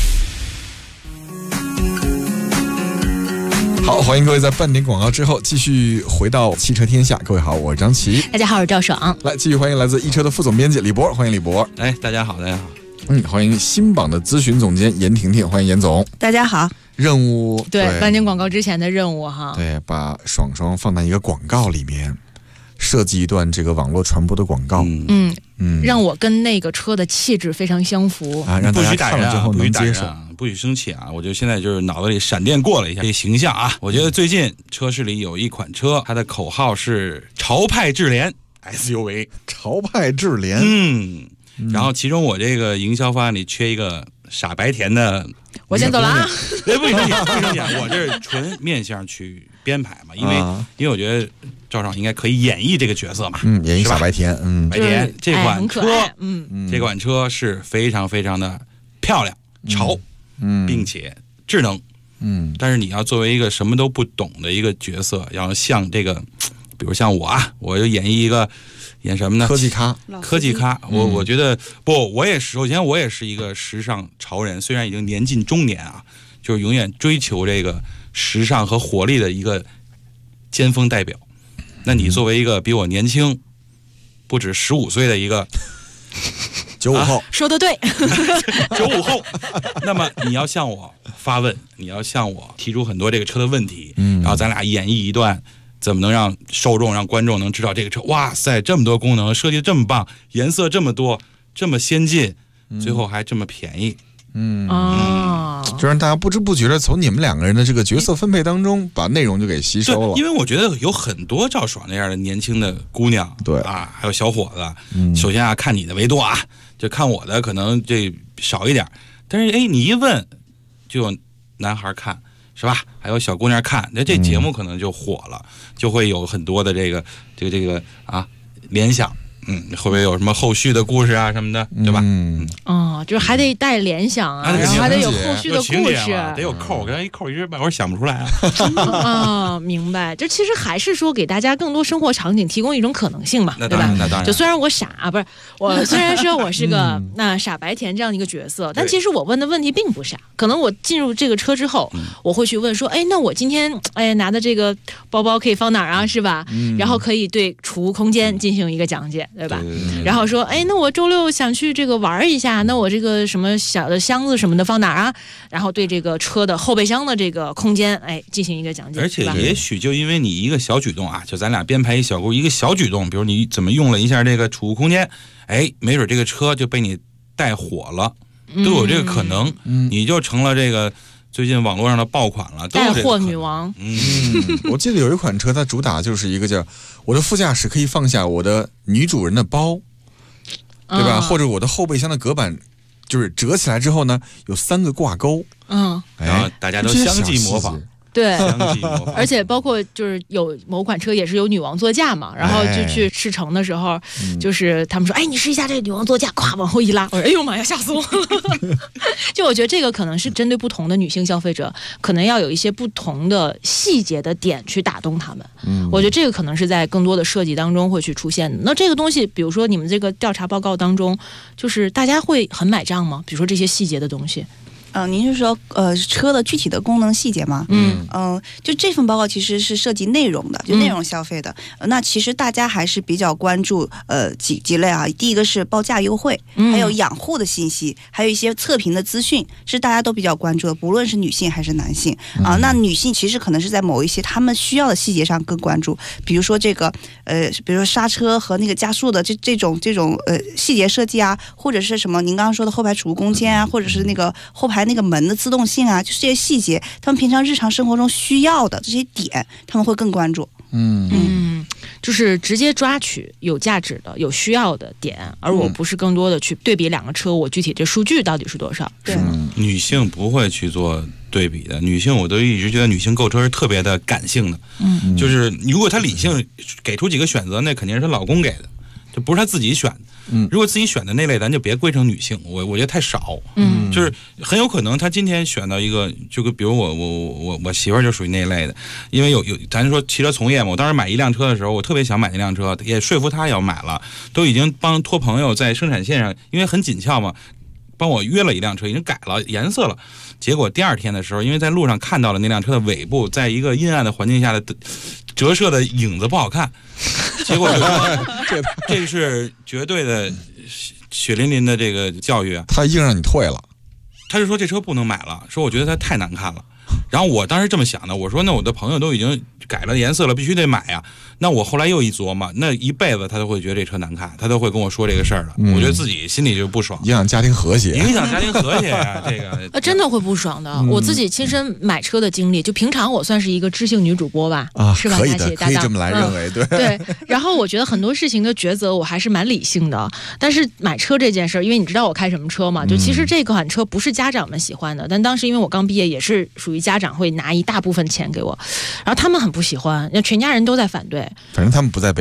好，欢迎各位在半点广告之后继续回到汽车天下。各位好，我是张琪。 大家好，我是赵爽。 来，继续欢迎来自易车的副总编辑李博，欢迎李博。 哎，大家好，大家好。 欢迎新榜的咨询总监严婷婷，欢迎严总。 大家好。 任务对半点广告之前的任务哈， 对，把爽爽放在一个广告里面，设计一段这个网络传播的广告。 让我跟那个车的气质非常相符啊，让大家看了之后能接受。 不许生气啊！我就现在就是脑子里闪电过了一下这个形象啊。我觉得最近车市里有一款车，它的口号是潮派智联 SUV， 潮派智联。 然后其中我这个营销方案里缺一个傻白甜的。 我先走了啊！ 不生气，我这是纯面向去编排嘛，因为我觉得赵爽应该可以演绎这个角色嘛， 演绎傻白甜。 白甜这款车，这款车是非常非常的漂亮、潮。并且智能，但是你要作为一个什么都不懂的一个角色，要像这个，比如像我啊，我就演绎一个演什么呢？ 科技咖。 我觉得不，我也是，首先我也是一个时尚潮人，虽然已经年近中年啊，就是永远追求这个时尚和活力的一个尖峰代表。那你作为一个比我年轻不止15岁的一个 95后， 说得对 ，95后，那么你要向我发问，你要向我提出很多这个车的问题，然后咱俩演绎一段怎么能让受众、让观众能知道这个车，哇塞，这么多功能，设计这么棒，颜色这么多，这么先进，最后还这么便宜。 就让大家不知不觉的从你们两个人的这个角色分配当中把内容就给吸收了。 因为我觉得有很多赵爽那样的年轻的姑娘， 对啊，还有小伙子，首先啊看你的为多啊，就看我的可能这少一点，但是你一问就有男孩看是吧？还有小姑娘看，那这节目可能就火了，就会有很多的这个啊联想。会不会有什么后续的故事啊什么的，对吧？ 就是还得带联想啊，然后还得有后续的故事， 得有扣，跟一扣一时半会儿想不出来啊。明白，这其实还是说给大家更多生活场景提供一种可能性嘛，对吧？ 那当然。 就虽然我傻，不是我，虽然说我是个傻白甜这样的一个角色，但其实我问的问题并不傻。可能我进入这个车之后，我会去问说，那我今天拿的这个包包可以放哪儿啊，是吧？然后可以对储物空间进行一个讲解。对吧？然后说，那我周六想去这个玩一下，那我这个什么小的箱子什么的放哪儿啊？然后对这个车的后备箱的这个空间，进行一个讲解。 而且也许就因为你一个小举动啊，就咱俩编排一小故一个小举动，比如你怎么用了一下这个储物空间，没准这个车就被你带火了，都有这个可能，你就成了这个最近网络上的爆款了， 带货女王。 我记得有一款车，它主打就是一个叫我的副驾驶可以放下我的女主人的包，对吧？或者我的后备箱的隔板就是折起来之后呢，有3个挂钩， 然后大家都相继模仿。 对，而且包括就是有某款车也是有女王座驾嘛，然后就去试乘的时候，就是他们说，你试一下这个女王座驾，咵往后一拉，我说，哎呦妈呀，吓死我了！就我觉得这个可能是针对不同的女性消费者，可能要有一些不同的细节的点去打动他们。我觉得这个可能是在更多的设计当中会去出现的。那这个东西，比如说你们这个调查报告当中，就是大家会很买账吗？比如说这些细节的东西。 您是说车的具体的功能细节吗？就这份报告其实是涉及内容的，就内容消费的。那其实大家还是比较关注几类啊。第一个是报价优惠，还有养护的信息，还有一些测评的资讯，是大家都比较关注的，不论是女性还是男性啊。那女性其实可能是在某一些他们需要的细节上更关注，比如说这个比如说刹车和那个加速的这种细节设计啊，或者是什么您刚刚说的后排储物空间啊，或者是那个后排那个门的自动性啊，就是这些细节，他们平常日常生活中需要的这些点，他们会更关注。 就是直接抓取有价值的、有需要的点，而我不是更多的去对比两个车，我具体这数据到底是多少？ 对， 女性不会去做对比的。女性我都一直觉得女性购车是特别的感性的，就是如果她理性给出几个选择，那肯定是她老公给的，就不是她自己选的。如果自己选的那类，咱就别归成女性，我觉得太少。就是很有可能她今天选到一个，就比如我媳妇儿就属于那一类的，因为有咱说汽车从业嘛，我当时买一辆车的时候，我特别想买那辆车，也说服她要买了，都已经托朋友在生产线上，因为很紧俏嘛，帮我约了一辆车，已经改了颜色了。结果第二天的时候，因为在路上看到了那辆车的尾部，在一个阴暗的环境下的折射的影子不好看，结果就说这是绝对的血淋淋的这个教育啊！ 他硬让你退了， 他就说这车不能买了，说我觉得它太难看了。然后我当时这么想的，我说那我的朋友都已经改了颜色了，必须得买呀。那我后来又一琢磨，那一辈子他都会觉得这车难看，他都会跟我说这个事儿的。我觉得自己心里就不爽， 影响家庭和谐， 影响家庭和谐呀。这个真的会不爽的。我自己亲身买车的经历，就平常我算是一个知性女主播吧，是吧？ 可以的，可以这么来认为，对对。然后我觉得很多事情的抉择我还是蛮理性的，但是买车这件事儿，因为你知道我开什么车嘛，就其实这款车不是家长们喜欢的，但当时因为我刚毕业，也是属于家长会拿一大部分钱给我，然后他们很不喜欢，那全家人都在反对。 反正他们不在北京。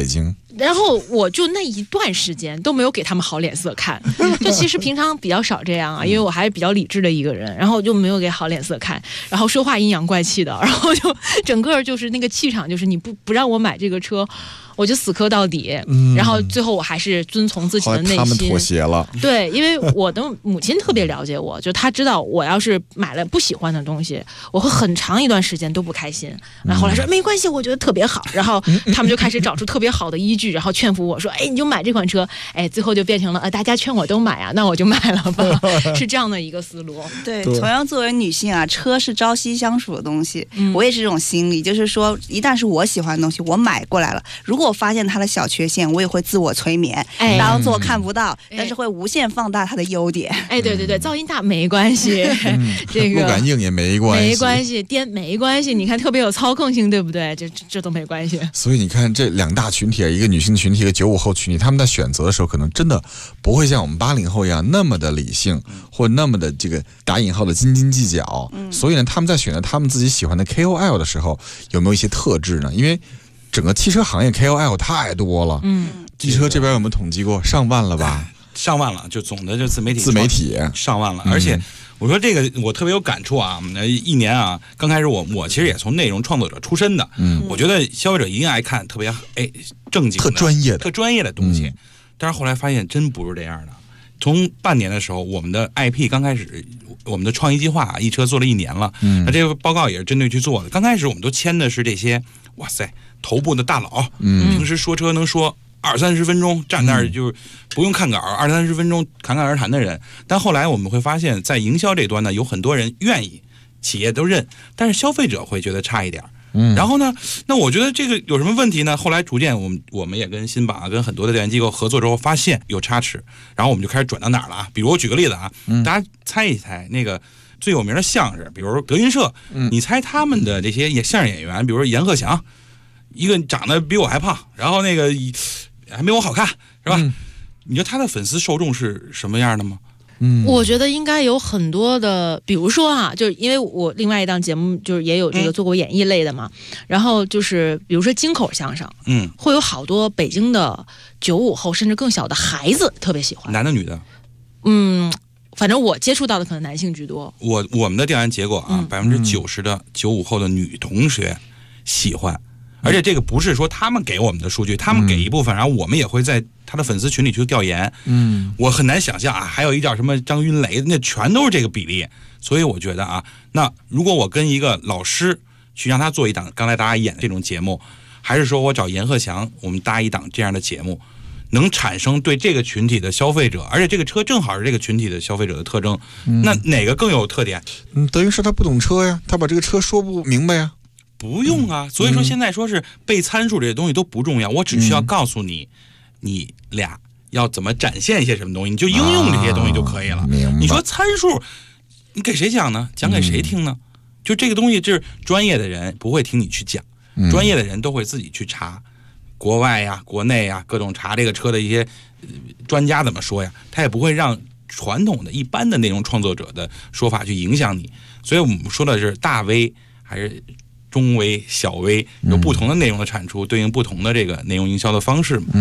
然后我就那一段时间都没有给他们好脸色看，就其实平常比较少这样啊，因为我还是比较理智的一个人，然后就没有给好脸色看，然后说话阴阳怪气的，然后就整个就是那个气场，就是你不让我买这个车，我就死磕到底。然后最后我还是遵从自己的内心。 后来他们妥协了。 对，因为我的母亲特别了解我，就她知道我要是买了不喜欢的东西，我会很长一段时间都不开心。然后后来说没关系，我觉得特别好。然后他们就开始找出特别好的依据，然后劝服我说：“哎，你就买这款车。”哎，最后就变成了大家劝我都买啊，那我就买了吧，是这样的一个思路。 对，同样作为女性啊，车是朝夕相处的东西，我也是这种心理，就是说，一旦是我喜欢的东西，我买过来了，如果我发现它的小缺陷，我也会自我催眠，当做看不到，但是会无限放大它的优点。 哎，对对对，噪音大没关系，这个路感硬也没关系， 没关系，颠没关系，你看特别有操控性，对不对？这都没关系。 所以你看这两大群体啊，一个女性群体，一个95后群体，他们在选择的时候，可能真的不会像我们80后一样那么的理性，或那么的这个打引号的斤斤计较。所以呢，他们在选择他们自己喜欢的 KOL 的时候，有没有一些特质呢？因为整个汽车行业 KOL 太多了。汽车这边有没有统计过？上万了吧？ 上万了，就总的就自媒体上万了，而且。我说这个我特别有感触啊！一年啊，刚开始我其实也从内容创作者出身的，我觉得消费者一定爱看特别正经的、特专业的东西，但是后来发现真不是这样的。从半年的时候，我们的 IP 刚开始，我们的创意计划一车做了1年了，那这个报告也是针对去做的。刚开始我们都签的是这些，哇塞，头部的大佬，平时说车能说20-30分钟站那儿就不用看稿，20-30分钟侃侃而谈的人。但后来我们会发现，在营销这端呢，有很多人愿意，企业都认，但是消费者会觉得差一点。然后呢，那我觉得这个有什么问题呢？后来逐渐我们也跟新榜跟很多的调研机构合作之后，发现有差池，然后我们就开始转到哪儿了啊？比如我举个例子啊，大家猜一猜那个最有名的相声，比如德云社，你猜他们的这些相声演员，比如说阎鹤祥，一个长得比我还胖，然后那个还没我好看，是吧？你觉得他的粉丝受众是什么样的吗？ 我觉得应该有很多的，比如说啊，就是因为我另外一档节目就是也有这个做过演艺类的嘛，然后就是比如说京口相声，会有好多北京的95后甚至更小的孩子特别喜欢， 男的女的？ 反正我接触到的可能男性居多。 我们的调研结果啊，90%的95后的女同学喜欢。而且这个不是说他们给我们的数据，他们给一部分，然后我们也会在他的粉丝群里去调研。我很难想象啊，还有一叫什么张云雷，那全都是这个比例。所以我觉得啊，那如果我跟一个老师去让他做一档刚才大家演的这种节目，还是说我找阎鹤祥我们搭一档这样的节目，能产生对这个群体的消费者，而且这个车正好是这个群体的消费者的特征，那哪个更有特点？ 等于是他不懂车呀，他把这个车说不明白呀。 不用啊，所以说现在说是背参数这些东西都不重要，我只需要告诉你，你俩要怎么展现一些什么东西，你就应用这些东西就可以了。你说参数，你给谁讲呢？讲给谁听呢？就这个东西，就是专业的人不会听你去讲，专业的人都会自己去查，国外呀、国内呀，各种查这个车的一些专家怎么说呀，他也不会让传统的一般的内容创作者的说法去影响你。所以我们说的是大 V 还是中微、小微，有不同的内容的产出，对应不同的这个内容营销的方式嘛。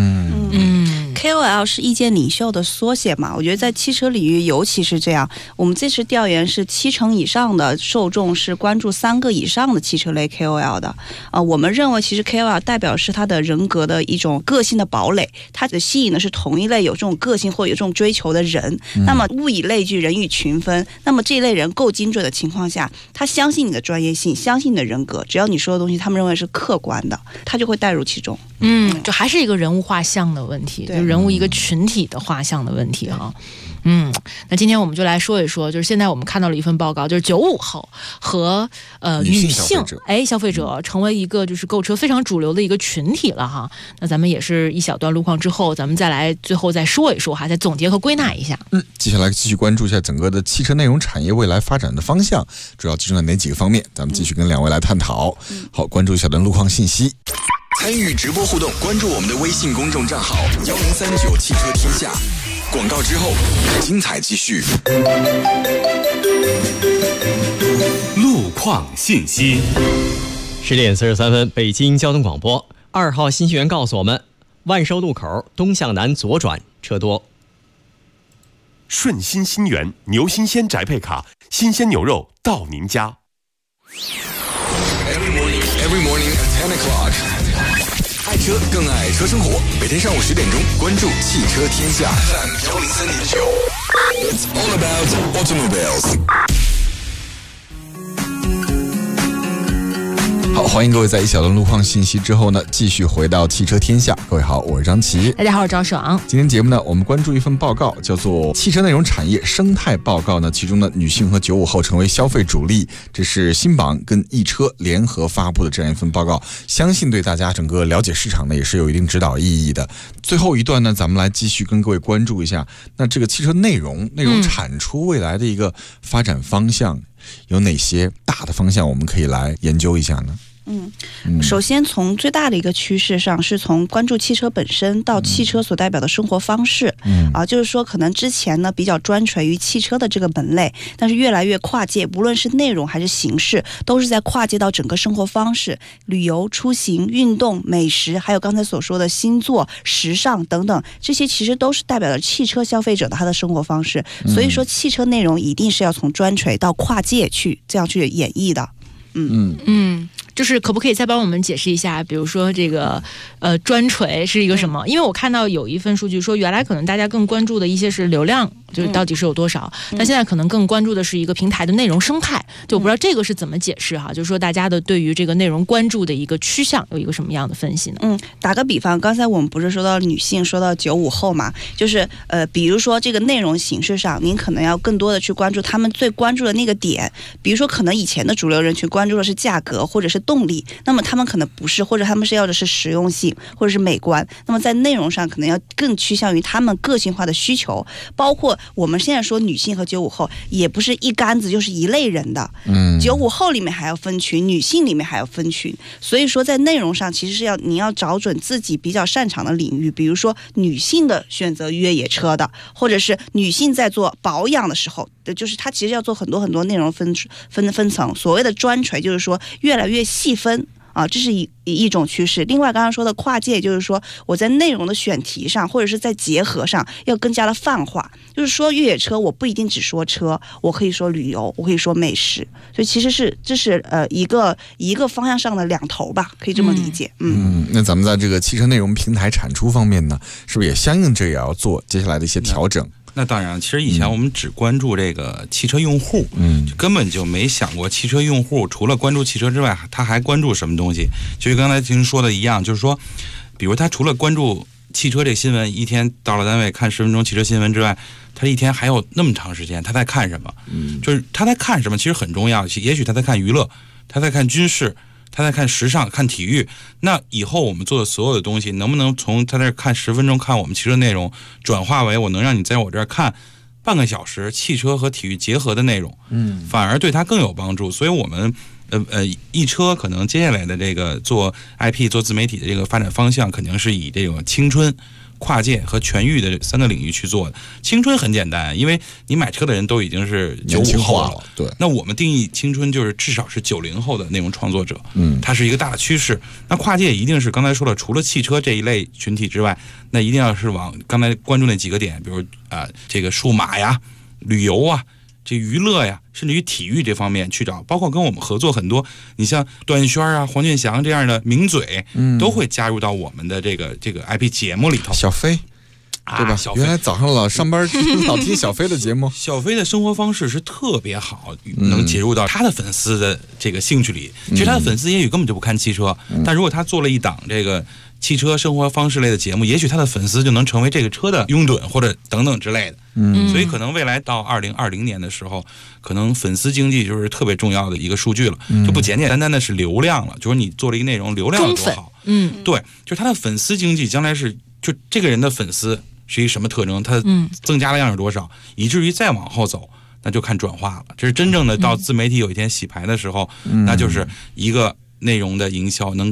KOL 是意见领袖的缩写嘛？我觉得在汽车领域尤其是这样。我们这次调研是70%以上的受众是关注3个以上的汽车类 KOL 的。我们认为其实 KOL 代表是他的人格的一种个性的堡垒，他的吸引的是同一类有这种个性或有这种追求的人。那么物以类聚，人以群分。那么这一类人够精准的情况下，他相信你的专业性，相信你的人格，只要你说的东西他们认为是客观的，他就会带入其中。 就还是一个人物画像的问题，就是人物一个群体的画像的问题哈。那今天我们就来说一说，就是现在我们看到了一份报告，就是95后和女性消费者成为一个就是购车非常主流的一个群体了哈。那咱们也是一小段路况之后，咱们再来最后再说一说哈，再总结和归纳一下。 接下来继续关注一下整个的汽车内容产业未来发展的方向，主要集中在哪几个方面？咱们继续跟2位来探讨。好，关注一小段路况信息。 参与直播互动，关注我们的微信公众账号1039汽车天下。广告之后，精彩继续。 路况信息。 10点43分，北京交通广播2号信息员告诉我们， 万寿路口东向南左转车多。 顺心新源牛新鲜宅配卡，新鲜牛肉到您家。 Every morning at 10 o'clock. 爱车更爱车生活，每天上午10点钟，关注汽车天下 FM 103.9。It's all about automobiles. 好，欢迎各位在一小段路况信息之后呢，继续回到汽车天下。各位好，我是张琪。 大家好，我是赵爽。 今天节目呢，我们关注一份报告，叫做《汽车内容产业生态报告》呢。其中呢，女性和95后成为消费主力，这是新榜跟易车联合发布的这样一份报告，相信对大家整个了解市场呢也是有一定指导意义的。最后一段呢，咱们来继续跟各位关注一下，那这个汽车内容产出未来的一个发展方向，有哪些大的方向我们可以来研究一下呢？ 首先从最大的一个趋势上，是从关注汽车本身到汽车所代表的生活方式。就是说可能之前呢比较专垂于汽车的这个门类，但是越来越跨界，无论是内容还是形式，都是在跨界到整个生活方式，旅游、出行、运动、美食，还有刚才所说的星座、时尚等等，这些其实都是代表了汽车消费者的他的生活方式。所以说汽车内容一定是要从专垂到跨界去这样去演绎的。 就是可不可以再帮我们解释一下，比如说这个专垂是一个什么？因为我看到有一份数据说，原来可能大家更关注的一些是流量，就是到底是有多少，但现在可能更关注的是一个平台的内容生态。就我不知道这个是怎么解释哈，就是说大家的对于这个内容关注的一个趋向有一个什么样的分析呢？ 打个比方，刚才我们不是说到女性，说到95后嘛，就是比如说这个内容形式上，您可能要更多的去关注他们最关注的那个点，比如说可能以前的主流人群关注的是价格或者是动力，那么他们可能不是，或者他们是要的是实用性或者是美观，那么在内容上可能要更趋向于他们个性化的需求。包括我们现在说女性和95后也不是一竿子就是一类人的，95后里面还要分群，女性里面还要分群，所以说在内容上其实是你要找准自己比较擅长的领域，比如说女性的选择越野车的，或者是女性在做保养的时候，就是它其实要做很多很多内容分层。所谓的专垂就是说越来越细分这是一种趋势。另外刚刚说的跨界，就是说我在内容的选题上或者是在结合上要更加的泛化，就是说越野车我不一定只说车，我可以说旅游，我可以说美食，所以其实这是一个方向上的两头吧，可以这么理解。 那咱们在这个汽车内容平台产出方面呢，是不是也相应这也要做接下来的一些调整？ 那当然，其实以前我们只关注这个汽车用户，根本就没想过汽车用户除了关注汽车之外，他还关注什么东西。就跟刚才您说的一样，就是说，比如他除了关注汽车这新闻，一天到了单位看10分钟汽车新闻之外，他一天还有那么长时间，他在看什么？就是他在看什么，其实很重要。也许他在看娱乐，他在看军事，他在看时尚，看体育。那以后我们做的所有的东西，能不能从他这看10分钟看我们汽车内容，转化为我能让你在我这儿看半个小时汽车和体育结合的内容？反而对他更有帮助。所以我们易车可能接下来的这个做 IP 做自媒体的这个发展方向，肯定是以这种青春、跨界和全域的3个领域去做的。青春很简单，因为你买车的人都已经是95后了， 对。 那我们定义青春就是至少是90后的内容创作者，它是一个大的趋势。那跨界一定是刚才说了，除了汽车这一类群体之外，那一定要是往刚才关注那几个点，比如这个数码呀、旅游啊、这娱乐呀，甚至于体育这方面去找，包括跟我们合作很多，你像段奕轩啊、黄健翔这样的名嘴，都会加入到我们的这个 IP 节目里头。 小飞，对吧？原来早上老上班老听小飞的节目， 小飞的生活方式是特别好，能接入到他的粉丝的这个兴趣里。其实他的粉丝也许根本就不看汽车，但如果他做了一档这个汽车生活方式类的节目，也许他的粉丝就能成为这个车的拥趸或者等等之类的。所以可能未来到2020年的时候，可能粉丝经济就是特别重要的一个数据了，就不简简单单的是流量了，就是你做了一个内容流量有多好，对，就是他的粉丝经济将来是就这个人的粉丝是一个什么特征，他增加量有多少，以至于再往后走，那就看转化了。这是真正的到自媒体有一天洗牌的时候，那就是一个内容的营销能给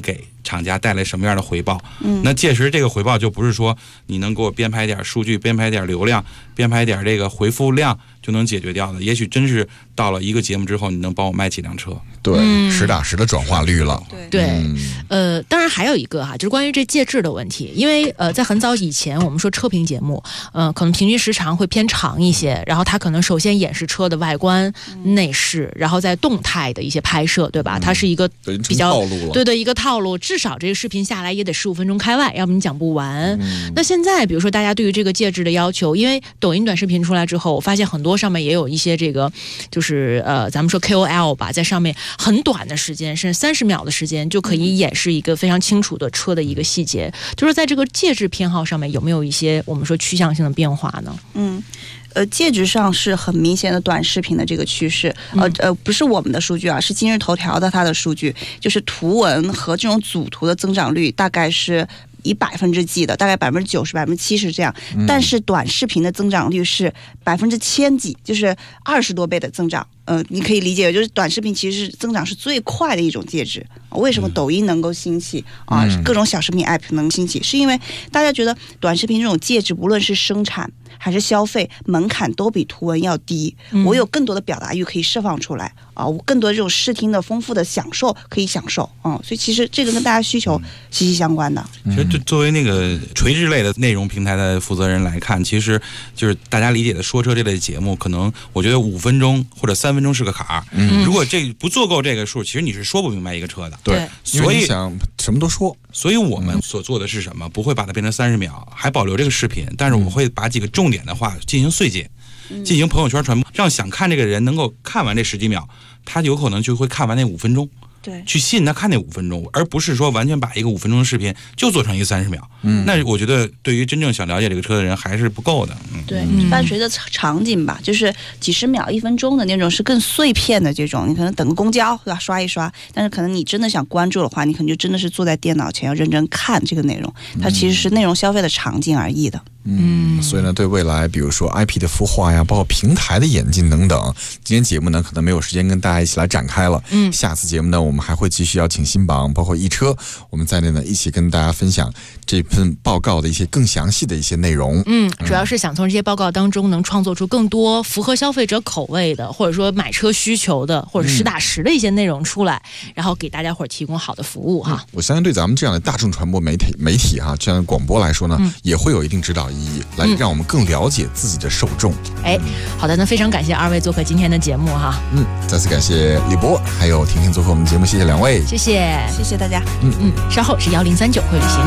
厂家带来什么样的回报。那届时这个回报就不是说你能给我编排点数据，编排点流量，编排点这个回复量就能解决掉的，也许真是到了一个节目之后，你能帮我卖几辆车。 对，实打实的转化率了。 对，当然还有一个哈，就是关于这介质的问题，因为在很早以前，我们说车评节目，可能平均时长会偏长一些，然后它可能首先演示车的外观、内饰，然后再动态的一些拍摄，对吧？它是一个比较对一个套路，至少这个视频下来也得15分钟开外，要不你讲不完。那现在比如说大家对于这个介质的要求，因为抖音短视频出来之后，我发现很多上面也有一些这个就是咱们说 KOL 吧，在上面很短的时间，甚至30秒的时间就可以演示一个非常清楚的车的一个细节。就是在这个介质偏好上面有没有一些我们说趋向性的变化呢？ 介质上是很明显的短视频的这个趋势，不是我们的数据啊，是今日头条的它的数据，就是图文和这种组图的增长率大概是以%计的，大概90%、70%这样，但是短视频的增长率是1000几，就是20多倍的增长。你可以理解，就是短视频其实是增长是最快的一种介质。为什么抖音能够兴起啊？各种小视频 app 能兴起，是因为大家觉得短视频这种介质，无论是生产还是消费，门槛都比图文要低。我有更多的表达欲可以释放出来啊，我更多的这种视听的丰富的享受可以享受所以其实这个跟大家需求息息相关的。 其实作为那个垂直类的内容平台的负责人来看，其实就是大家理解的说车这类节目，可能我觉得5分钟或者3分钟是个坎儿。如果这不做够这个数，其实你是说不明白一个车的。 对， 所以想什么都说。 所以我们所做的是什么？不会把它变成30秒，还保留这个视频，但是我会把几个重点的话进行碎剪，进行朋友圈传播，让想看这个人能够看完这10几秒，他有可能就会看完那5分钟。 对， 去吸引他看那5分钟，而不是说完全把一个5分钟的视频就做成一个30秒。那我觉得对于真正想了解这个车的人还是不够的。 对，伴随着场景吧，就是几十秒、1分钟的那种是更碎片的这种，你可能等个公交对吧，刷一刷。但是可能你真的想关注的话，你可能就真的是坐在电脑前要认真看这个内容，它其实是内容消费的场景而异的。 所以呢，对未来比如说 IP 的孵化呀，包括平台的演进等等，今天节目呢可能没有时间跟大家一起来展开了。下次节目呢，我们还会继续邀请新榜，包括易车，我们在内呢一起跟大家分享这份报告的一些更详细的一些内容。 主要是想从这些报告当中能创作出更多符合消费者口味的，或者说买车需求的，或者实打实的一些内容出来，然后给大家伙儿提供好的服务哈。 我相信对咱们这样的大众传播媒体哈，这样的广播来说呢，也会有一定指导意义，来让我们更了解自己的受众。 好的，那非常感谢2位做客今天的节目哈。 再次感谢李博还有婷婷做客我们节目，谢谢2位， 谢谢大家。 稍后是1039会旅行。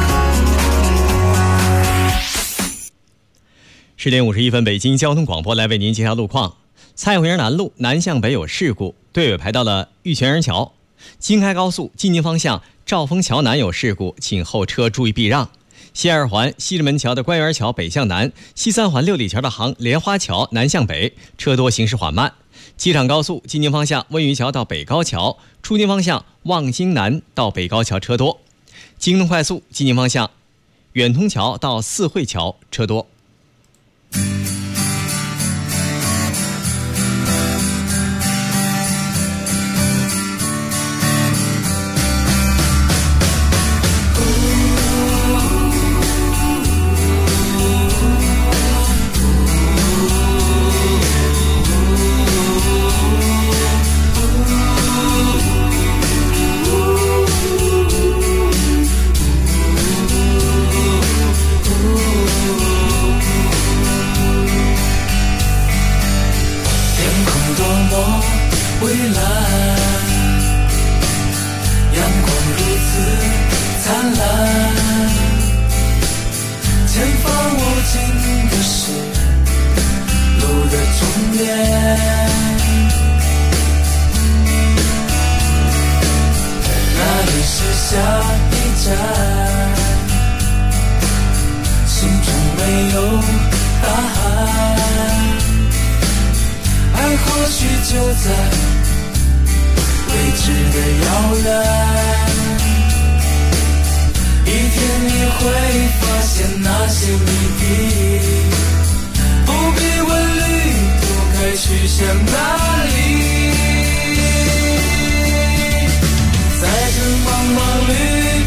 10点51分，北京交通广播来为您介绍路况。蔡慧营南路南向北有事故，队尾排到了玉泉人桥。京开高速进京方向兆丰桥南有事故，请后车注意避让。西2环西直门桥的官园桥北向南，西3环6里桥的杭莲花桥南向北，车多行驶缓慢。机场高速进京方向温榆桥到北高桥，出京方向望京南到北高桥车多。京东快速进京方向远通桥到四惠桥车多。 在这茫茫旅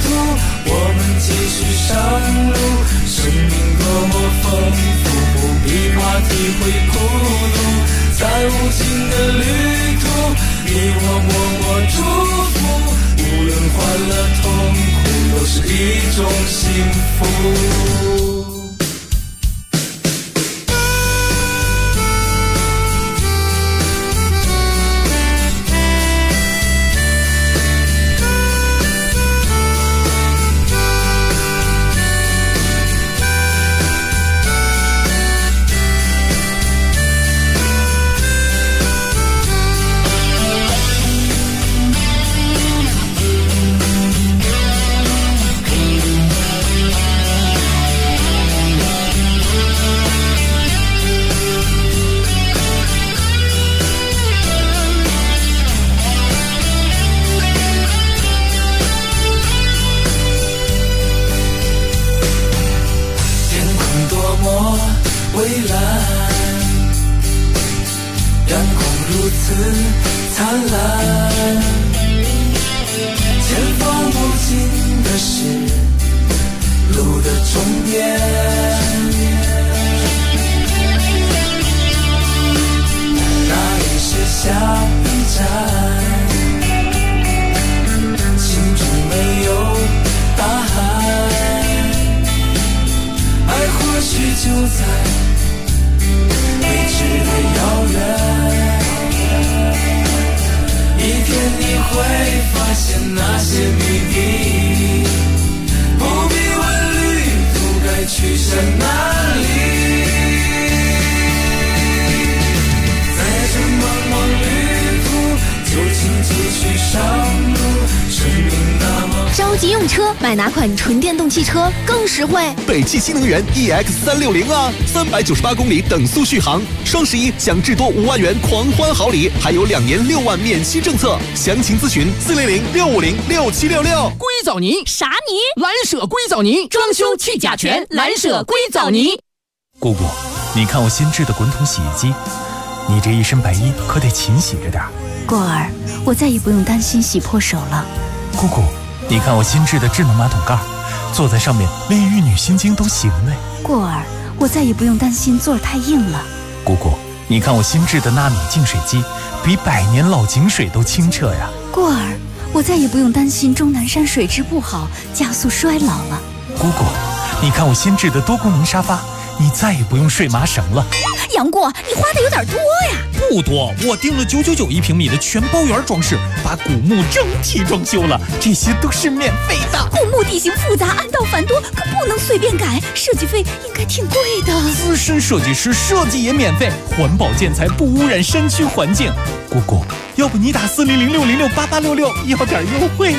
继续上路，生命多么丰富，不必怕体会孤独，在无尽的旅途，你我默默祝福，无论欢乐痛苦，都是一种幸福。蔚蓝，阳光如此灿烂，前方无尽的是路的终点，那里是下一站，心中没有答案，爱或许就在未知的遥远，一天你会发现那些谜底，不必问旅途该去向哪里，在这茫茫旅途，就请继续上路，生命那么着急用车，买哪款纯电动汽车更实惠？ 北汽新能源 EX360啊，398公里等速续航，双11享至多5万元狂欢好礼，还有2年6万免息政策。详情咨询400-650-6766。 硅藻泥啥泥？ 蓝舍硅藻泥，装修去甲醛，蓝舍硅藻泥。 姑姑，你看我新制的滚筒洗衣机，你这一身白衣可得勤洗着点。 过儿，我再也不用担心洗破手了。 姑姑，你看我新制的智能马桶盖，坐在上面连玉女心经都行嘞。 过儿，我再也不用担心座儿太硬了。 姑姑，你看我新制的纳米净水机，比100年老井水都清澈呀。 过儿，我再也不用担心钟南山水质不好，加速衰老了。 姑姑，你看我新制的多功能沙发，你再也不用睡麻绳了。 杨过，你花的有点多呀。 不多，我订了9991平米的全包圆装饰，把古墓整体装修了，这些都是免费的。 古墓地形复杂，暗道繁多，可不能随便改，设计费应该挺贵的。 资深设计师设计也免费，环保建材不污染山区环境。姑姑，要不你打400-606-8866，要点优惠。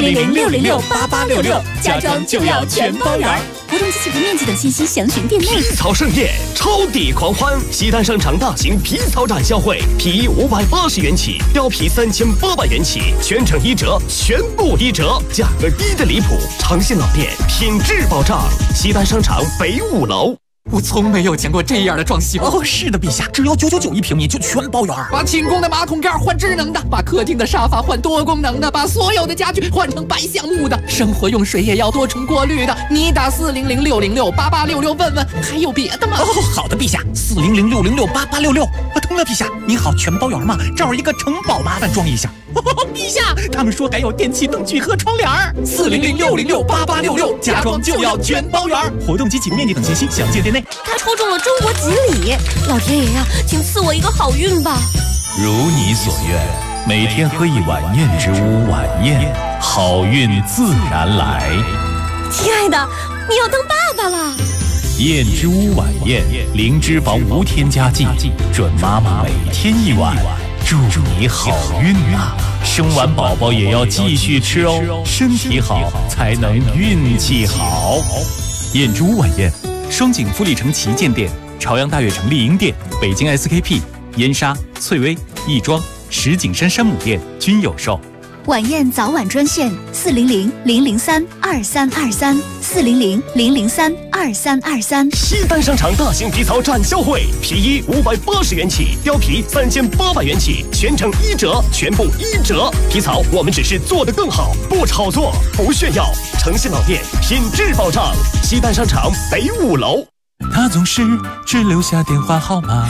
400-606-8866，家装就要全包圆。活动及起步面积等信息详询店内。 皮草盛宴，超抵狂欢！西单商场大型皮草展销会，皮衣580元起，貂皮3800元起，全程1折，全部1折，价格低得离谱，长线老店，品质保障。西单商场北5楼。 我从没有见过这样的装修。 哦，是的，陛下，只要9991平米就全包圆。 把寝宫的马桶盖换智能的，把客厅的沙发换多功能的，把所有的家具换成白橡木的，生活用水也要多重过滤的。你打400-606-8866问问，还有别的吗？ 哦，好的，陛下，400-606-8866。通了，陛下，您好，全包圆吗？这儿一个城堡，麻烦装一下。陛下，他们说还有电器灯具和窗帘。400-606-8866，家装就要全包圆。活动及起步面积等信息详见店内。 他抽中了中国锦鲤，老天爷呀，请赐我一个好运吧！ 如你所愿，每天喝一碗燕之屋晚宴，好运自然来。 亲爱的，你要当爸爸了。 燕之屋晚宴，零脂肪无添加剂，准妈妈每天1碗，祝你好运啊！生完宝宝也要继续吃哦，身体好才能运气好。燕之屋晚宴，双井富力城旗舰店、朝阳大悦城丽婴店、北京 SKP、燕莎、翠微、亦庄、石景山山姆店均有售。 晚宴早晚专线400-003-2323，400-003-2323。 西单商场大型皮草展销会，皮衣580元起，貂皮3800元起，全程1折，全部1折。皮草我们只是做得更好，不炒作，不炫耀。诚信老店，品质保障。西单商场北5楼。 他总是只留下电话号码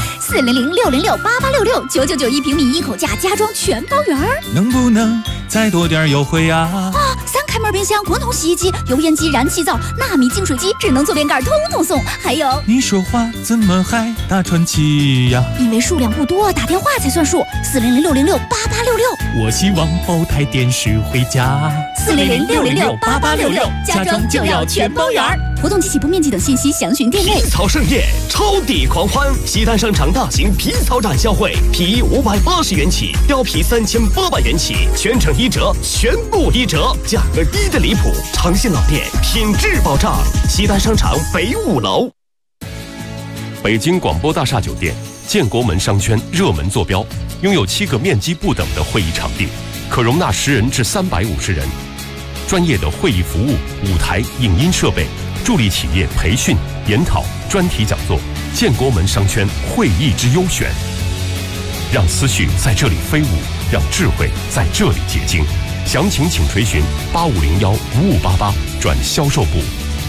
400-606-8866，999一平米1口价家装全包圆儿。 能不能再多点优惠啊？ 三开门冰箱、滚筒洗衣机、油烟机、燃气灶、纳米净水机、智能坐垫盖，通通送。还有， 你说话怎么还大喘气呀？ 因为数量不多，打电话才算数。400-606-8866。 我希望包台电视回家。 400-606-8866，家装就要全包圆儿。活动及起步面积等信息详询店内。 皮草盛宴，超抵狂欢！西单商场大型皮草展销会，皮衣580元起，貂皮3800元起，全程1折，全部1折，价格低的离谱。诚信老店，品质保障。西单商场北5楼。 北京广播大厦酒店，建国门商圈热门坐标，拥有7个面积不等的会议场地，可容纳10人至350人。专业的会议服务、舞台、影音设备，助力企业培训、研讨、专题讲座。建国门商圈会议之优选，让思绪在这里飞舞，让智慧在这里结晶。详情请垂询8501-5588转销售部。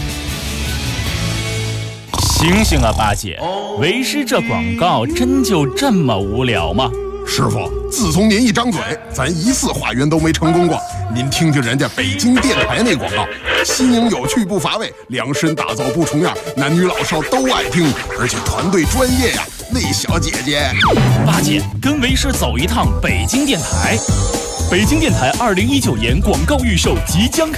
醒醒啊，八姐！为师这广告真就这么无聊吗？ 师傅，自从您一张嘴，咱1次化缘都没成功过。您听听人家北京电台那广告，新颖有趣不乏味，量身打造不重样，男女老少都爱听，而且团队专业呀。那小姐姐， 八姐跟为师走一趟北京电台。北京电台2019年广告预售即将开